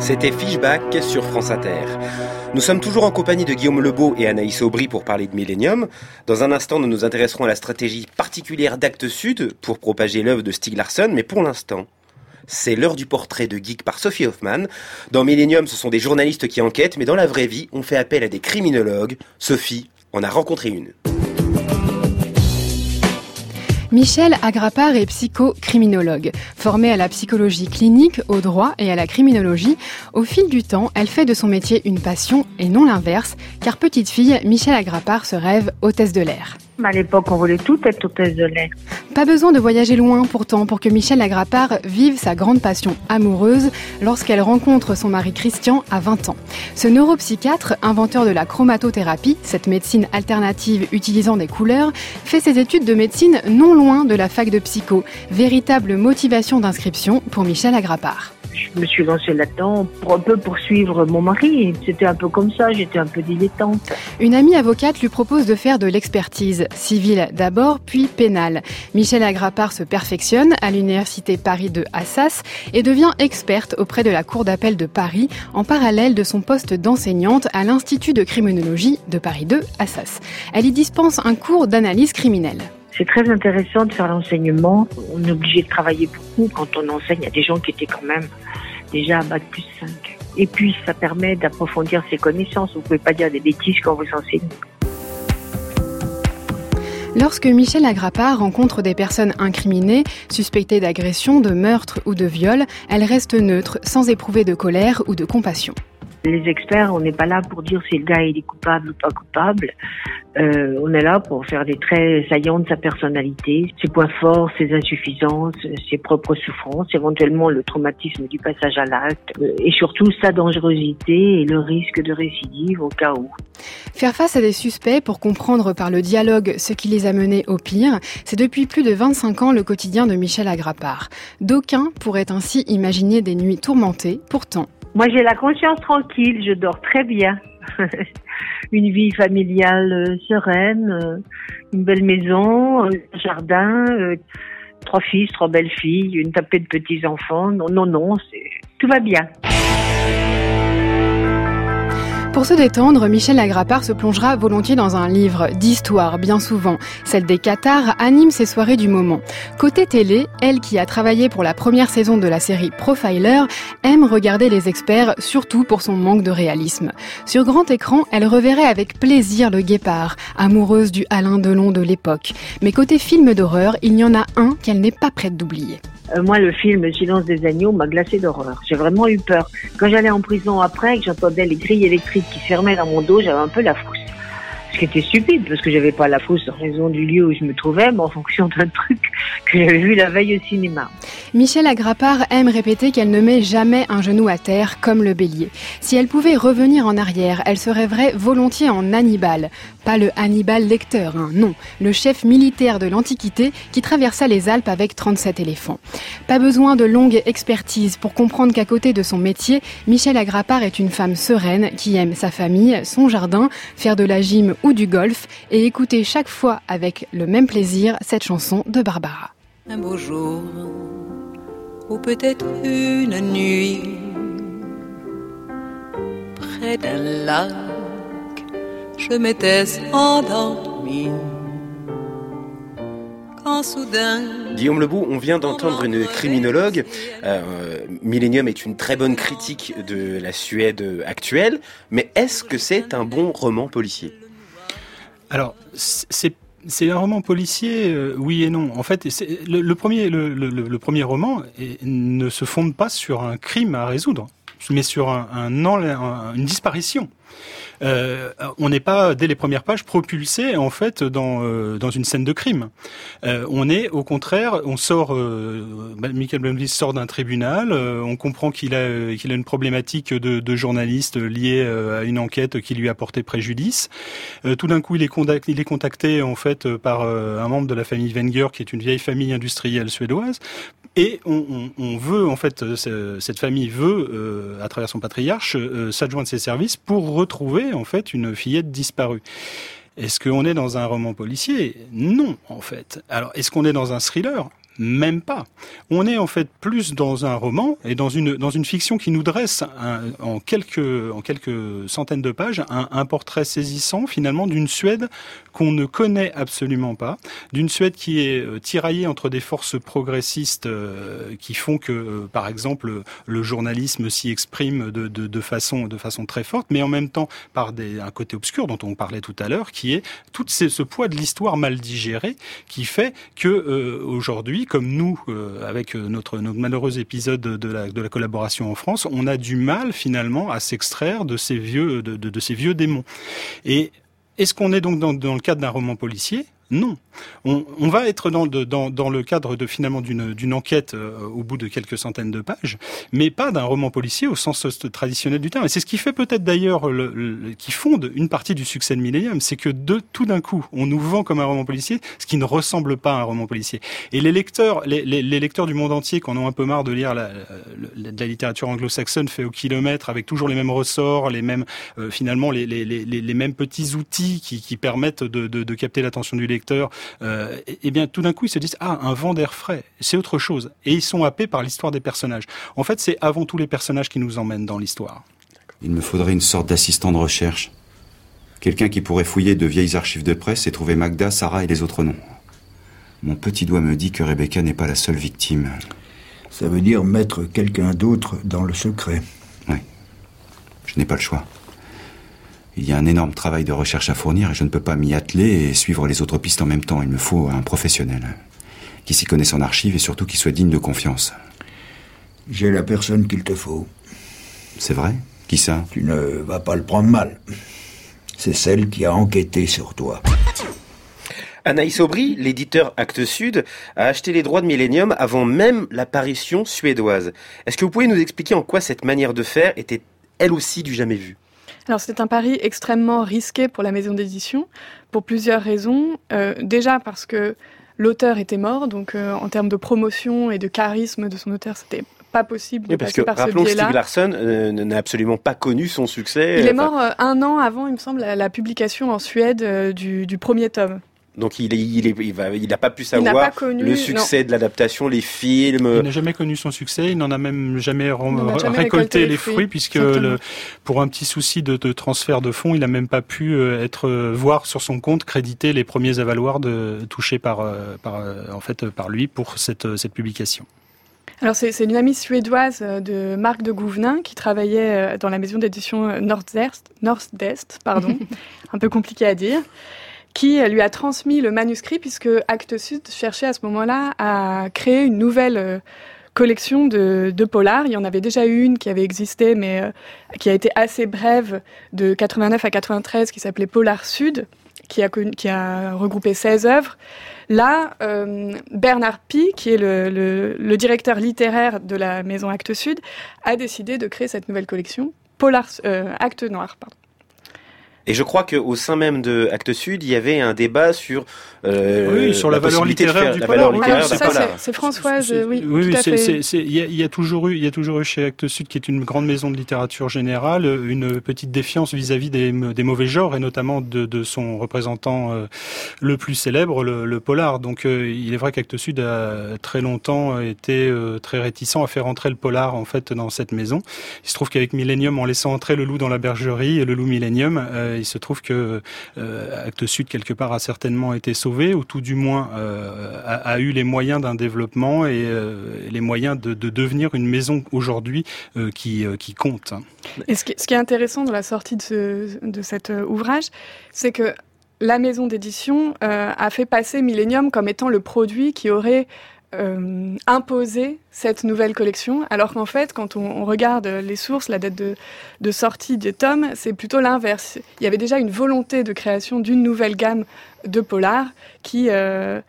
S2: C'était Fishback sur France Inter. Nous sommes toujours en compagnie de Guillaume Lebeau et Anaïs Aubry pour parler de Millennium. Dans un instant, nous nous intéresserons à la stratégie particulière d'Actes Sud pour propager l'œuvre de Stieg Larsson, mais pour l'instant, c'est l'heure du portrait de geek par Sophie Hoffman. Dans Millennium, ce sont des journalistes qui enquêtent, mais dans la vraie vie, on fait appel à des criminologues. Sophie en a rencontré une.
S4: Michel Agrapard est psychocriminologue. Formée à la psychologie clinique, au droit et à la criminologie, au fil du temps, elle fait de son métier une passion et non l'inverse, car petite fille, Michel Agrapard se rêve hôtesse de l'air.
S11: À l'époque, on voulait tout être hôtesse de l'air.
S4: Pas besoin de voyager loin pourtant pour que Michel Agrapard vive sa grande passion amoureuse lorsqu'elle rencontre son mari Christian à 20 ans. Ce neuropsychiatre, inventeur de la chromatothérapie, cette médecine alternative utilisant des couleurs, fait ses études de médecine non loin de la fac de psycho, véritable motivation d'inscription pour Michel Agrapard.
S11: Je me suis lancée là-dedans pour un peu poursuivre mon mari. C'était un peu comme ça, j'étais un peu dilettante.
S4: Une amie avocate lui propose de faire de l'expertise, civile d'abord, puis pénale. Michel Agrapard se perfectionne à l'université Paris 2 Assas et devient experte auprès de la Cour d'appel de Paris en parallèle de son poste d'enseignante à l'Institut de criminologie de Paris 2 Assas. Elle y dispense un cours d'analyse criminelle.
S11: C'est très intéressant de faire l'enseignement. On est obligé de travailler beaucoup quand on enseigne. Il y a des gens qui étaient quand même déjà à bac plus 5. Et puis, ça permet d'approfondir ses connaissances. Vous ne pouvez pas dire des bêtises quand vous enseignez.
S4: Lorsque Michel Agrapard rencontre des personnes incriminées, suspectées d'agression, de meurtre ou de viol, elle reste neutre, sans éprouver de colère ou de compassion.
S11: Les experts, on n'est pas là pour dire si le gars il est coupable ou pas coupable. On est là pour faire des traits saillants de sa personnalité, ses points forts, ses insuffisances, ses propres souffrances, éventuellement le traumatisme du passage à l'acte, et surtout sa dangerosité et le risque de récidive au cas où.
S4: Faire face à des suspects pour comprendre par le dialogue ce qui les a menés au pire, c'est depuis plus de 25 ans le quotidien de Michel Agrapard. D'aucuns pourraient ainsi imaginer des nuits tourmentées, pourtant.
S11: Moi, j'ai la conscience tranquille, je dors très bien. Une vie familiale sereine, une belle maison, un jardin, 3 fils, 3 belles filles, une tapée de petits-enfants. Non, tout va bien.
S4: Pour se détendre, Michel Agrapard se plongera volontiers dans un livre d'histoire, bien souvent. Celle des Cathares anime ses soirées du moment. Côté télé, elle qui a travaillé pour la première saison de la série Profiler, aime regarder les experts, surtout pour son manque de réalisme. Sur grand écran, elle reverrait avec plaisir le Guépard, amoureuse du Alain Delon de l'époque. Mais côté film d'horreur, il y en a un qu'elle n'est pas prête d'oublier.
S11: Moi, le film Le Silence des agneaux m'a glacé d'horreur. J'ai vraiment eu peur. Quand j'allais en prison après, que j'entendais les grilles électriques qui se fermaient dans mon dos, j'avais un peu la frousse. Ce qui était stupide, parce que j'avais pas la frousse en raison du lieu où je me trouvais, mais en fonction d'un truc que j'avais vu la veille au cinéma.
S4: Michel Agrapard aime répéter qu'elle ne met jamais un genou à terre comme le bélier. Si elle pouvait revenir en arrière, elle se rêverait volontiers en Hannibal. Pas le Hannibal Lecter, non. Le chef militaire de l'Antiquité qui traversa les Alpes avec 37 éléphants. Pas besoin de longue expertise pour comprendre qu'à côté de son métier, Michel Agrapard est une femme sereine qui aime sa famille, son jardin, faire de la gym ou du golf et écouter chaque fois avec le même plaisir cette chanson de Barbara.
S12: Un beau jour, ou peut-être une nuit, près d'un lac, je m'étais endormie. Quand soudain...
S2: Guillaume Lebeau, on vient d'entendre une criminologue. Millennium est une très bonne critique de la Suède actuelle, mais est-ce que c'est un bon roman policier ?
S7: Alors, c'est un roman policier, oui et non. En fait, le premier roman ne se fonde pas sur un crime à résoudre, mais sur une disparition. On n'est pas dès les premières pages propulsé en fait dans une scène de crime. On est au contraire, on sort. Michael Blomqvist sort d'un tribunal. On comprend qu'il a une problématique de journaliste liée à une enquête qui lui a porté préjudice. Tout d'un coup, il est contacté en fait par un membre de la famille Wenger, qui est une vieille famille industrielle suédoise. Et on veut, en fait, cette famille veut, à travers son patriarche, s'adjoindre ses services pour retrouver, en fait, une fillette disparue. Est-ce qu'on est dans un roman policier ? Non, en fait. Alors, est-ce qu'on est dans un thriller ? Même pas. On est en fait plus dans un roman et dans une fiction qui nous dresse en quelques centaines de pages un portrait saisissant finalement d'une Suède qu'on ne connaît absolument pas, d'une Suède qui est tiraillée entre des forces progressistes qui font que par exemple le journalisme s'y exprime de façon très forte, mais en même temps par un côté obscur dont on parlait tout à l'heure, qui est tout ce poids de l'histoire mal digérée qui fait que aujourd'hui, comme nous, avec notre malheureux épisode de la collaboration en France, on a du mal finalement à s'extraire de ces vieux démons. Et est-ce qu'on est donc dans le cadre d'un roman policier ? Non. On va être dans le cadre finalement d'une enquête au bout de quelques centaines de pages, mais pas d'un roman policier au sens traditionnel du terme. Et c'est ce qui fait peut-être d'ailleurs qui fonde une partie du succès de Millennium, c'est que tout d'un coup, on nous vend comme un roman policier, ce qui ne ressemble pas à un roman policier. Et les lecteurs du monde entier, qui en ont un peu marre de lire de la littérature anglo-saxonne fait au kilomètre, avec toujours les mêmes ressorts, les mêmes finalement les mêmes petits outils qui permettent de capter l'attention du lecteur, et bien tout d'un coup ils se disent un vent d'air frais, c'est autre chose, et ils sont happés par l'histoire des personnages. En fait, c'est avant tout les personnages qui nous emmènent dans l'histoire.
S6: Il me faudrait une sorte d'assistant de recherche, quelqu'un qui pourrait fouiller de vieilles archives de presse et trouver Magda, Sarah et les autres noms. Mon petit doigt me dit que Rebecca n'est pas la seule victime.
S5: Ça veut dire mettre quelqu'un d'autre dans le secret.
S6: Oui, je n'ai pas le choix. Il y a un énorme travail de recherche à fournir et je ne peux pas m'y atteler et suivre les autres pistes en même temps. Il me faut un professionnel qui s'y connaisse en archives et surtout qui soit digne de confiance.
S5: J'ai la personne qu'il te faut.
S6: C'est vrai ? Qui ça ?
S5: Tu ne vas pas le prendre mal. C'est celle qui a enquêté sur toi.
S2: Anaïs Aubry, l'éditeur Actes Sud, a acheté les droits de Millennium avant même l'apparition suédoise. Est-ce que vous pouvez nous expliquer en quoi cette manière de faire était elle aussi du jamais vu ?
S8: Alors c'est un pari extrêmement risqué pour la maison d'édition, pour plusieurs raisons. Déjà parce que l'auteur était mort, donc en termes de promotion et de charisme de son auteur, c'était pas possible de passer par ce biais-là.
S2: Rappelons que Stieg Larsson n'a absolument pas connu son succès.
S8: Il est mort un an avant, il me semble, la publication en Suède du premier tome.
S2: Donc il n'a pas pu savoir le succès de l'adaptation, les films.
S7: Il n'a jamais connu son succès, il n'en a même jamais récolté les fruits puisque pour un petit souci de transfert de fonds, il n'a même pas pu voir sur son compte créditer les premiers avaloirs touchés par lui pour cette publication.
S8: Alors c'est une amie suédoise de Marc de Gouvenin qui travaillait dans la maison d'édition Nordest, un peu compliqué à dire, qui lui a transmis le manuscrit puisque Actes Sud cherchait à ce moment-là à créer une nouvelle collection de polars. Il y en avait déjà eu une qui avait existé mais qui a été assez brève de 89 à 93 qui s'appelait Polar Sud, qui a regroupé 16 œuvres. Là, Bernard Pie, qui est le directeur littéraire de la maison Actes Sud, a décidé de créer cette nouvelle collection, Actes Noirs, pardon.
S2: Et je crois qu'au sein même de Actes Sud, il y avait un débat sur
S7: sur la valeur littéraire du polar.
S8: C'est Françoise, oui,
S7: tout
S8: à fait.
S7: Il y a toujours eu chez Actes Sud, qui est une grande maison de littérature générale, une petite défiance vis-à-vis des mauvais genres et notamment de son représentant le plus célèbre, le polar. Donc il est vrai qu'Actes Sud a très longtemps été très réticent à faire entrer le polar en fait dans cette maison. Il se trouve qu'avec Millennium, en laissant entrer le loup dans la bergerie et le loup Millennium, il se trouve que Actes Sud quelque part a certainement été sauvé, ou tout du moins a eu les moyens d'un développement et les moyens de devenir une maison aujourd'hui qui compte.
S8: Et ce qui est intéressant dans la sortie de cet ouvrage, c'est que la maison d'édition a fait passer Millennium comme étant le produit qui aurait imposer cette nouvelle collection, alors qu'en fait, quand on regarde les sources, la date de sortie des tomes, c'est plutôt l'inverse. Il y avait déjà une volonté de création d'une nouvelle gamme de polars qui a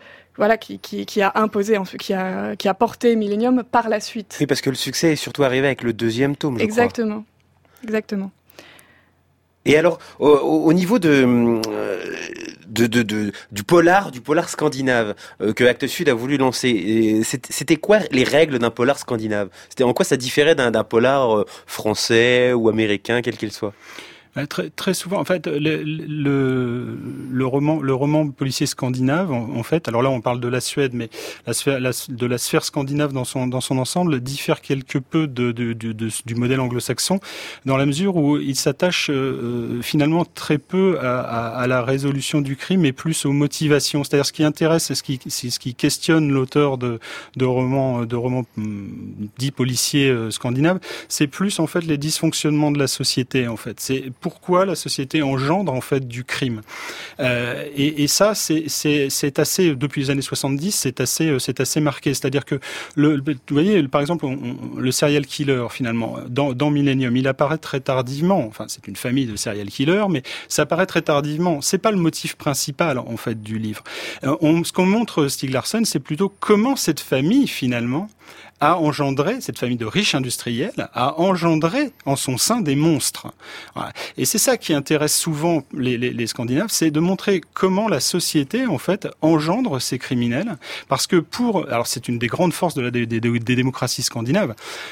S8: imposé, qui a porté Millennium par la suite.
S2: Oui, parce que le succès est surtout arrivé avec le deuxième tome, je crois.
S8: Exactement.
S2: Et alors, au niveau du polar scandinave que Actes Sud a voulu lancer, c'était quoi les règles d'un polar scandinave ? En quoi ça différait d'un polar français ou américain, quel qu'il soit ?
S7: Très souvent, en fait, le roman policier scandinave, en fait, alors là on parle de la Suède, mais de la sphère scandinave dans son ensemble diffère quelque peu du modèle anglo-saxon, dans la mesure où il s'attache finalement très peu à la résolution du crime, et plus aux motivations. C'est-à-dire ce qui intéresse, c'est ce qui questionne l'auteur de romans dits policiers scandinaves, c'est plus en fait les dysfonctionnements de la société. En fait, c'est pourquoi la société engendre en fait du crime. Et ça, c'est assez, depuis les années 70, c'est assez marqué. C'est-à-dire que vous voyez, par exemple, le serial killer finalement dans Millennium, il apparaît très tardivement. Enfin, c'est une famille de serial killers, mais ça apparaît très tardivement. C'est pas le motif principal en fait du livre. Ce qu'on montre Stieg Larsson, c'est plutôt comment cette famille finalement a engendré, cette famille de riches industriels, a engendré en son sein des monstres. Voilà. Et c'est ça qui intéresse souvent les Scandinaves, c'est de montrer comment la société, en fait, engendre ces criminels. Parce que alors c'est une des grandes forces des démocraties scandinaves.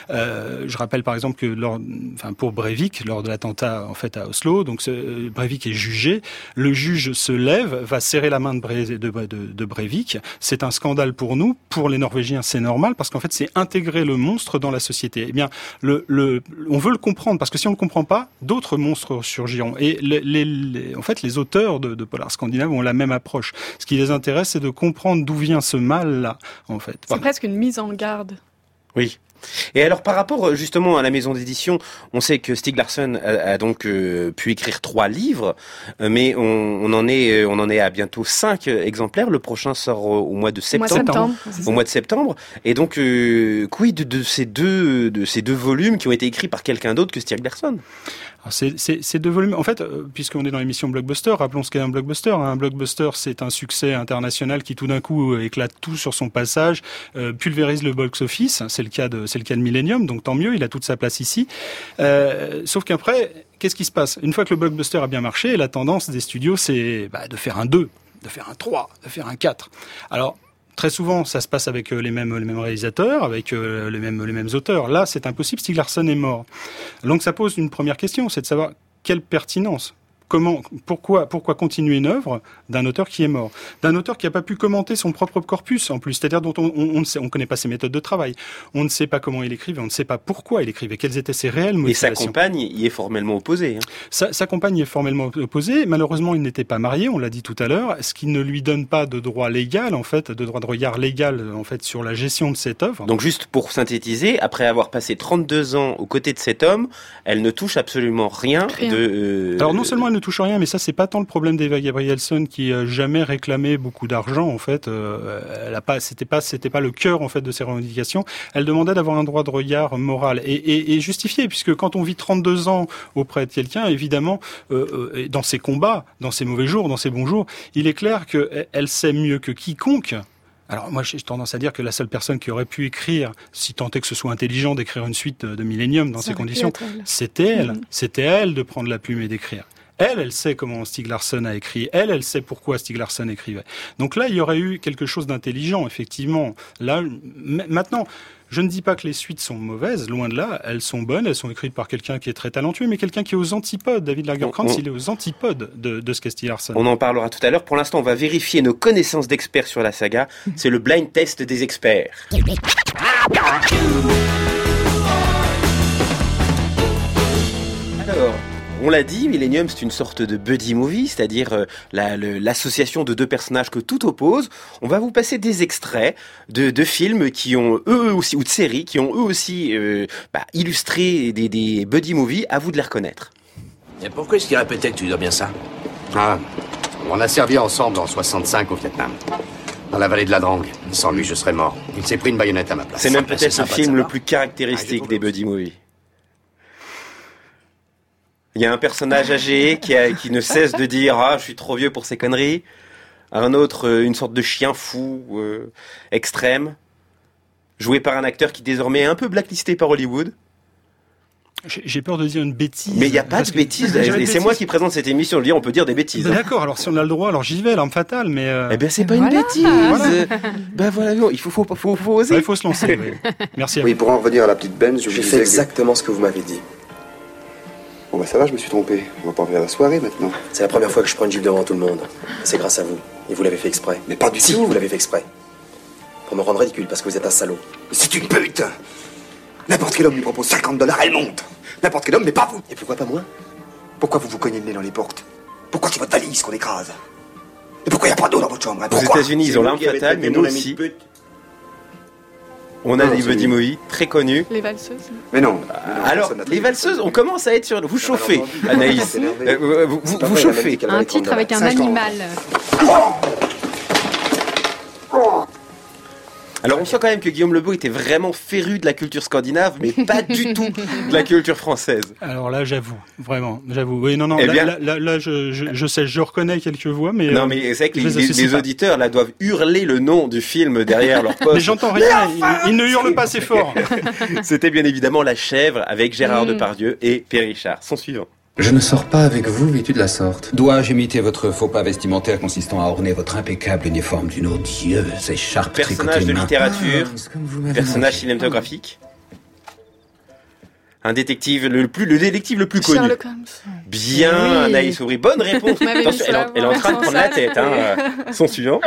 S7: Je rappelle par exemple que pour Breivik, lors de l'attentat, en fait, à Oslo, donc Breivik est jugé, le juge se lève, va serrer la main de Breivik. C'est un scandale pour nous, pour les Norvégiens, c'est normal, parce qu'en fait, c'est intégrer le monstre dans la société. Eh bien, on veut le comprendre, parce que si on ne le comprend pas, d'autres monstres surgiront. Et en fait, les auteurs de polar scandinaves ont la même approche. Ce qui les intéresse, c'est de comprendre d'où vient ce mal-là, en fait.
S8: C'est presque une mise en garde.
S2: Oui. Et alors, par rapport justement à la maison d'édition, on sait que Stieg Larsson a donc pu écrire 3 livres, mais on en est à bientôt 5 exemplaires. Le prochain sort au mois de septembre. Au mois de septembre. Et donc, quid de ces deux volumes qui ont été écrits par quelqu'un d'autre que Stieg Larsson?
S7: Ces 2 volumes, en fait, puisqu'on est dans l'émission Blockbuster, rappelons ce qu'est un blockbuster. Un blockbuster, c'est un succès international qui tout d'un coup éclate tout sur son passage, pulvérise le box-office. C'est le cas de Millennium, donc tant mieux, il a toute sa place ici. Sauf qu'après, qu'est-ce qui se passe? Une fois que le blockbuster a bien marché, la tendance des studios, c'est de faire un 2, de faire un 3, de faire un 4. Alors, très souvent, ça se passe avec les mêmes réalisateurs, avec les mêmes auteurs. Là, c'est impossible, Stieg Larsson est mort. Donc ça pose une première question, c'est de savoir quelle pertinence. Pourquoi continuer une œuvre d'un auteur qui est mort, d'un auteur qui n'a pas pu commenter son propre corpus en plus, c'est-à-dire dont on connaît pas ses méthodes de travail, on ne sait pas comment il écrivait, on ne sait pas pourquoi il écrivait, quelles étaient ses réelles motivations.
S2: Et sa compagne y est formellement opposée.
S7: Sa compagne y est formellement opposée. Malheureusement, il n'était pas marié, on l'a dit tout à l'heure, ce qui ne lui donne pas de droit légal, en fait, de droit de regard légal, en fait, sur la gestion de cette œuvre.
S2: Donc juste pour synthétiser, après avoir passé 32 ans aux côtés de cet homme, elle ne touche absolument rien.
S7: Alors non seulement elle ne touche rien, mais ça c'est pas tant le problème d'Eva Gabrielsson qui a jamais réclamé beaucoup d'argent en fait. C'était pas le cœur en fait de ses revendications. Elle demandait d'avoir un droit de regard moral et justifié, puisque quand on vit 32 ans auprès de quelqu'un, évidemment, dans ses combats, dans ses mauvais jours, dans ses bons jours, il est clair qu'elle sait mieux que quiconque. Alors moi j'ai tendance à dire que la seule personne qui aurait pu écrire, si tant est que ce soit intelligent d'écrire une suite de Millennium dans ces conditions, c'était elle. C'était elle de prendre la plume et d'écrire. Elle sait comment Stieg Larsson a écrit. Elle sait pourquoi Stieg Larsson écrivait. Donc là, il y aurait eu quelque chose d'intelligent, effectivement. Là, maintenant, je ne dis pas que les suites sont mauvaises, loin de là. Elles sont bonnes, elles sont écrites par quelqu'un qui est très talentueux, mais quelqu'un qui est aux antipodes. David Lagercrantz, il est aux antipodes de ce qu'est Stieg Larsson.
S2: On en parlera tout à l'heure. Pour l'instant, on va vérifier nos connaissances d'experts sur la saga. C'est le blind test des experts. Alors, on l'a dit, Millennium, c'est une sorte de buddy movie, c'est-à-dire l'association de 2 personnages que tout oppose. On va vous passer des extraits de films qui ont eux aussi, ou de séries qui ont eux aussi illustré des buddy movies. À vous de les reconnaître.
S13: Et pourquoi est-ce qu'il répétait que tu dois bien ça? On a servi ensemble en 65 au Vietnam. Dans la vallée de la Drangue. Sans lui, je serais mort. Il s'est pris une baïonnette à ma place.
S2: C'est même peut-être le film le plus caractéristique des buddy movies. Il y a un personnage âgé qui ne cesse de dire « Ah, je suis trop vieux pour ces conneries ». Un autre, une sorte de chien fou, extrême, joué par un acteur qui désormais est un peu blacklisté par Hollywood.
S7: J'ai peur de dire une bêtise.
S2: Mais il n'y a pas de bêtises. Et c'est moi qui présente cette émission. Je dis, on peut dire des bêtises.
S7: D'accord, alors si on a le droit, alors j'y vais, l'arme fatale, mais...
S2: Eh bien, c'est pas une bêtise. Voilà, non, il faut oser.
S7: Il faut se lancer, oui. Merci à vous.
S14: Oui, pour en revenir à la petite Ben,
S15: j'ai fait exactement ce que vous m'avez dit.
S14: Bon bah ça va, je me suis trompé. On va pas revenir à la soirée maintenant.
S15: C'est la première fois que je prends une jupe devant tout le monde. C'est grâce à vous. Et vous l'avez fait exprès.
S14: Mais pas du
S15: tout. Si,
S14: tout.
S15: vous l'avez fait exprès. Pour me rendre ridicule parce que vous êtes un salaud.
S14: C'est une pute. N'importe quel homme lui propose $50, elle monte. N'importe quel homme, mais pas vous.
S15: Et pourquoi pas moi?
S14: Pourquoi vous vous cognez le nez dans les portes? Pourquoi c'est votre valise qu'on écrase? Et pourquoi il n'y a pas d'eau dans votre chambre?
S2: Aux États-Unis, ils ont l'arme fatale, mais nous aussi. On a des buddy movies très connus.
S8: Les valseuses.
S14: Mais non.
S2: Alors, les valseuses, on commence à être sur... Vous chauffez, Anaïs. Vous chauffez.
S4: Un titre avec un animal.
S2: Alors on sent quand même que Guillaume Lebeau était vraiment féru de la culture scandinave, mais pas du tout de la culture française.
S7: Alors là, j'avoue, vraiment, j'avoue. Oui, non,
S2: Eh
S7: là,
S2: bien,
S7: là, je sais, je reconnais quelques voix, mais...
S2: Non, mais c'est vrai que les auditeurs, là, doivent hurler le nom du film derrière leur poste.
S7: Mais j'entends rien, ils ne hurlent pas assez fort.
S2: C'était bien évidemment La Chèvre avec Gérard Depardieu et Périchard. Son suivant.
S16: Je ne sors pas avec vous vêtu de la sorte. Dois-je imiter votre faux pas vestimentaire consistant à orner votre impeccable uniforme d'une odieuse écharpe tricotée
S2: Personnage de
S16: main?
S2: littérature, personnage cinématographique. Un détective, le détective le plus connu.
S8: Sherlock Holmes.
S2: Bien, oui. Anaïs Aubry, bonne réponse. Attention, elle est en train de prendre la tête. Son suivant.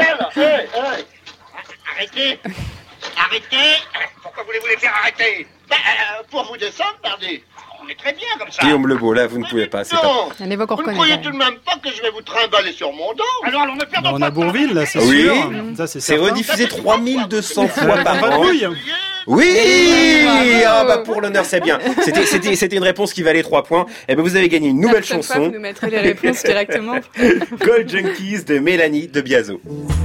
S17: Arrêtez. Pourquoi voulez-vous les faire arrêter? Pour vous descendre, pardon. On est très bien comme ça.
S2: Guillaume Lebeau, là, vous ne pouvez pas.
S17: Non.
S4: On évoque, on
S17: vous ne
S4: reconnaît.
S17: croyez tout de même pas que je vais vous trimballer sur mon dos? Alors, on ne perd pas.
S7: On a Bourville, là, c'est
S2: oui.
S7: sûr. Ça, c'est
S2: rediffusé 3200 fois par an. Oui, pour l'honneur, c'est bien. C'était une réponse qui valait 3 points. Et ben vous avez gagné une nouvelle chanson.
S8: Fois, vous nous mettrez les réponses directement.
S2: Gold Junkies de Mélanie de Biaso.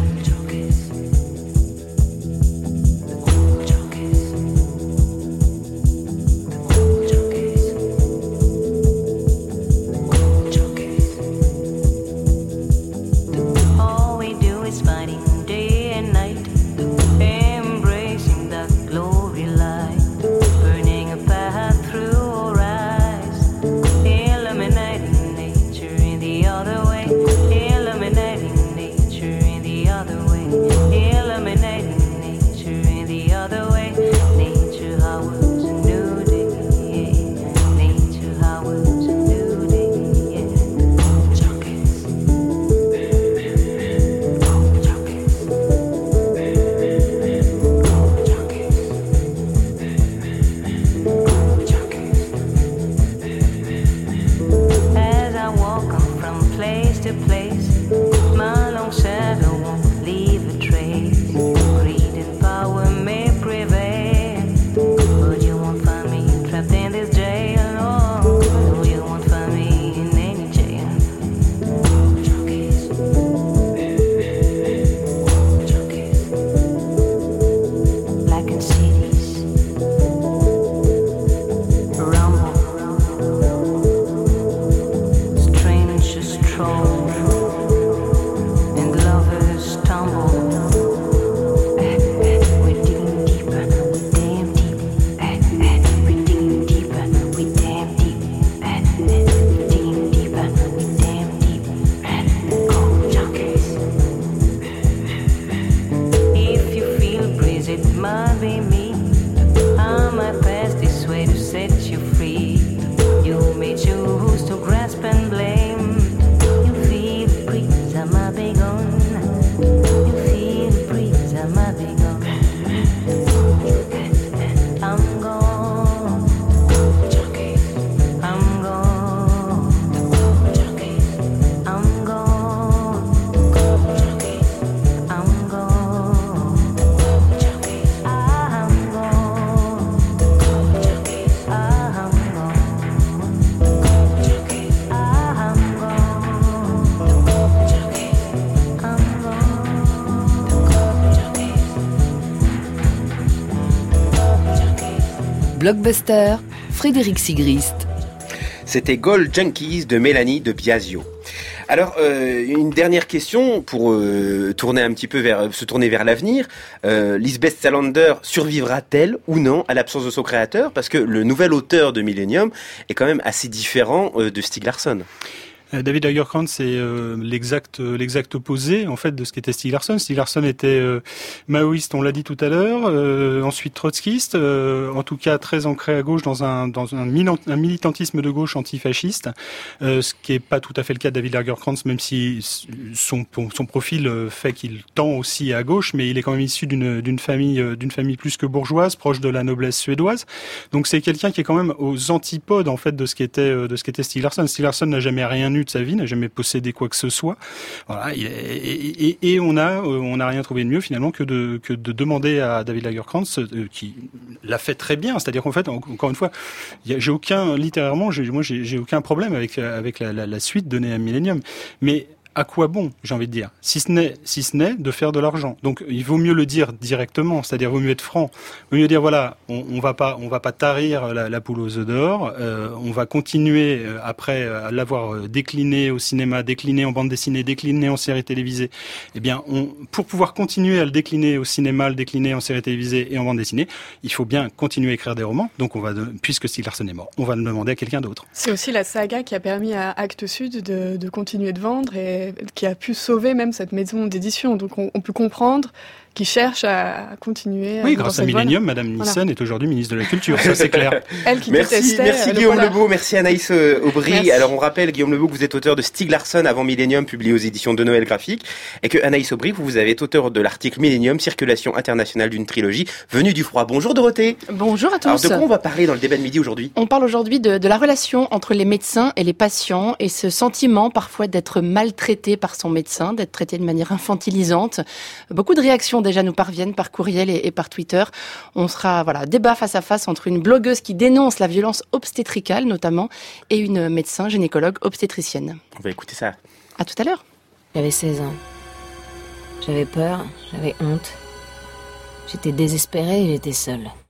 S3: Blockbuster, Frédéric Sigrist.
S2: C'était Gold Junkies de Mélanie de Biasio. Alors, une dernière question pour se tourner vers l'avenir. Lisbeth Salander survivra-t-elle ou non à l'absence de son créateur? Parce que le nouvel auteur de Millennium est quand même assez différent de Stieg Larsson.
S7: David Lagercrantz, c'est l'exact opposé en fait de ce qu'était Stieg Larsson. Stieg Larsson était maoïste, on l'a dit tout à l'heure, ensuite trotskiste, en tout cas très ancré à gauche dans un militantisme de gauche antifasciste, ce qui est pas tout à fait le cas de David Lagercrantz, même si son profil fait qu'il tend aussi à gauche, mais il est quand même issu d'une famille plus que bourgeoise, proche de la noblesse suédoise. Donc c'est quelqu'un qui est quand même aux antipodes en fait de ce qu'était Stieg Larsson. Stieg Larsson n'a jamais rien eu de sa vie, n'a jamais possédé quoi que ce soit. Voilà, et on n'a rien trouvé de mieux finalement que de demander à David Lagercrantz, qui l'a fait très bien. C'est-à-dire qu'en fait, encore une fois, j'ai aucun problème avec la suite donnée à Millennium, mais à quoi bon, j'ai envie de dire, si ce n'est de faire de l'argent. Donc il vaut mieux le dire directement, c'est-à-dire vaut mieux être franc, vaut mieux dire voilà, on va pas tarir la poule aux œufs d'or, on va continuer après à l'avoir décliné au cinéma, décliné en bande dessinée, décliné en série télévisée. Eh bien, pour pouvoir continuer à le décliner au cinéma, le décliner en série télévisée et en bande dessinée, il faut bien continuer à écrire des romans. Donc puisque Stieg Larsson est mort, on va le demander à quelqu'un d'autre.
S8: C'est aussi la saga qui a permis à Actes Sud de continuer de vendre et qui a pu sauver même cette maison d'édition. Donc on peut comprendre qui cherche à continuer.
S7: Oui, grâce à Millennium, Madame Nissen est aujourd'hui ministre de la Culture, ça c'est clair.
S8: Elle qui
S2: merci Guillaume Lebeau, merci Anaïs Aubry. Merci. Alors on rappelle, Guillaume Lebeau, que vous êtes auteur de Stieg Larsson avant Millennium, publié aux éditions de Noël Graphique, et que Anaïs Aubry, vous avez été auteur de l'article Millennium, circulation internationale d'une trilogie venue du froid. Bonjour Dorothée.
S18: Bonjour à tous.
S2: Alors de quoi on va parler dans le débat de midi aujourd'hui ?
S18: On parle aujourd'hui de la relation entre les médecins et les patients, et ce sentiment parfois d'être maltraité par son médecin, d'être traité de manière infantilisante. Beaucoup de réactions déjà nous parviennent par courriel et par Twitter. On sera débat face à face entre une blogueuse qui dénonce la violence obstétricale notamment et une médecin gynécologue obstétricienne.
S2: On va écouter ça.
S18: À tout à l'heure.
S19: J'avais 16 ans. J'avais peur, j'avais honte. J'étais désespérée et j'étais seule.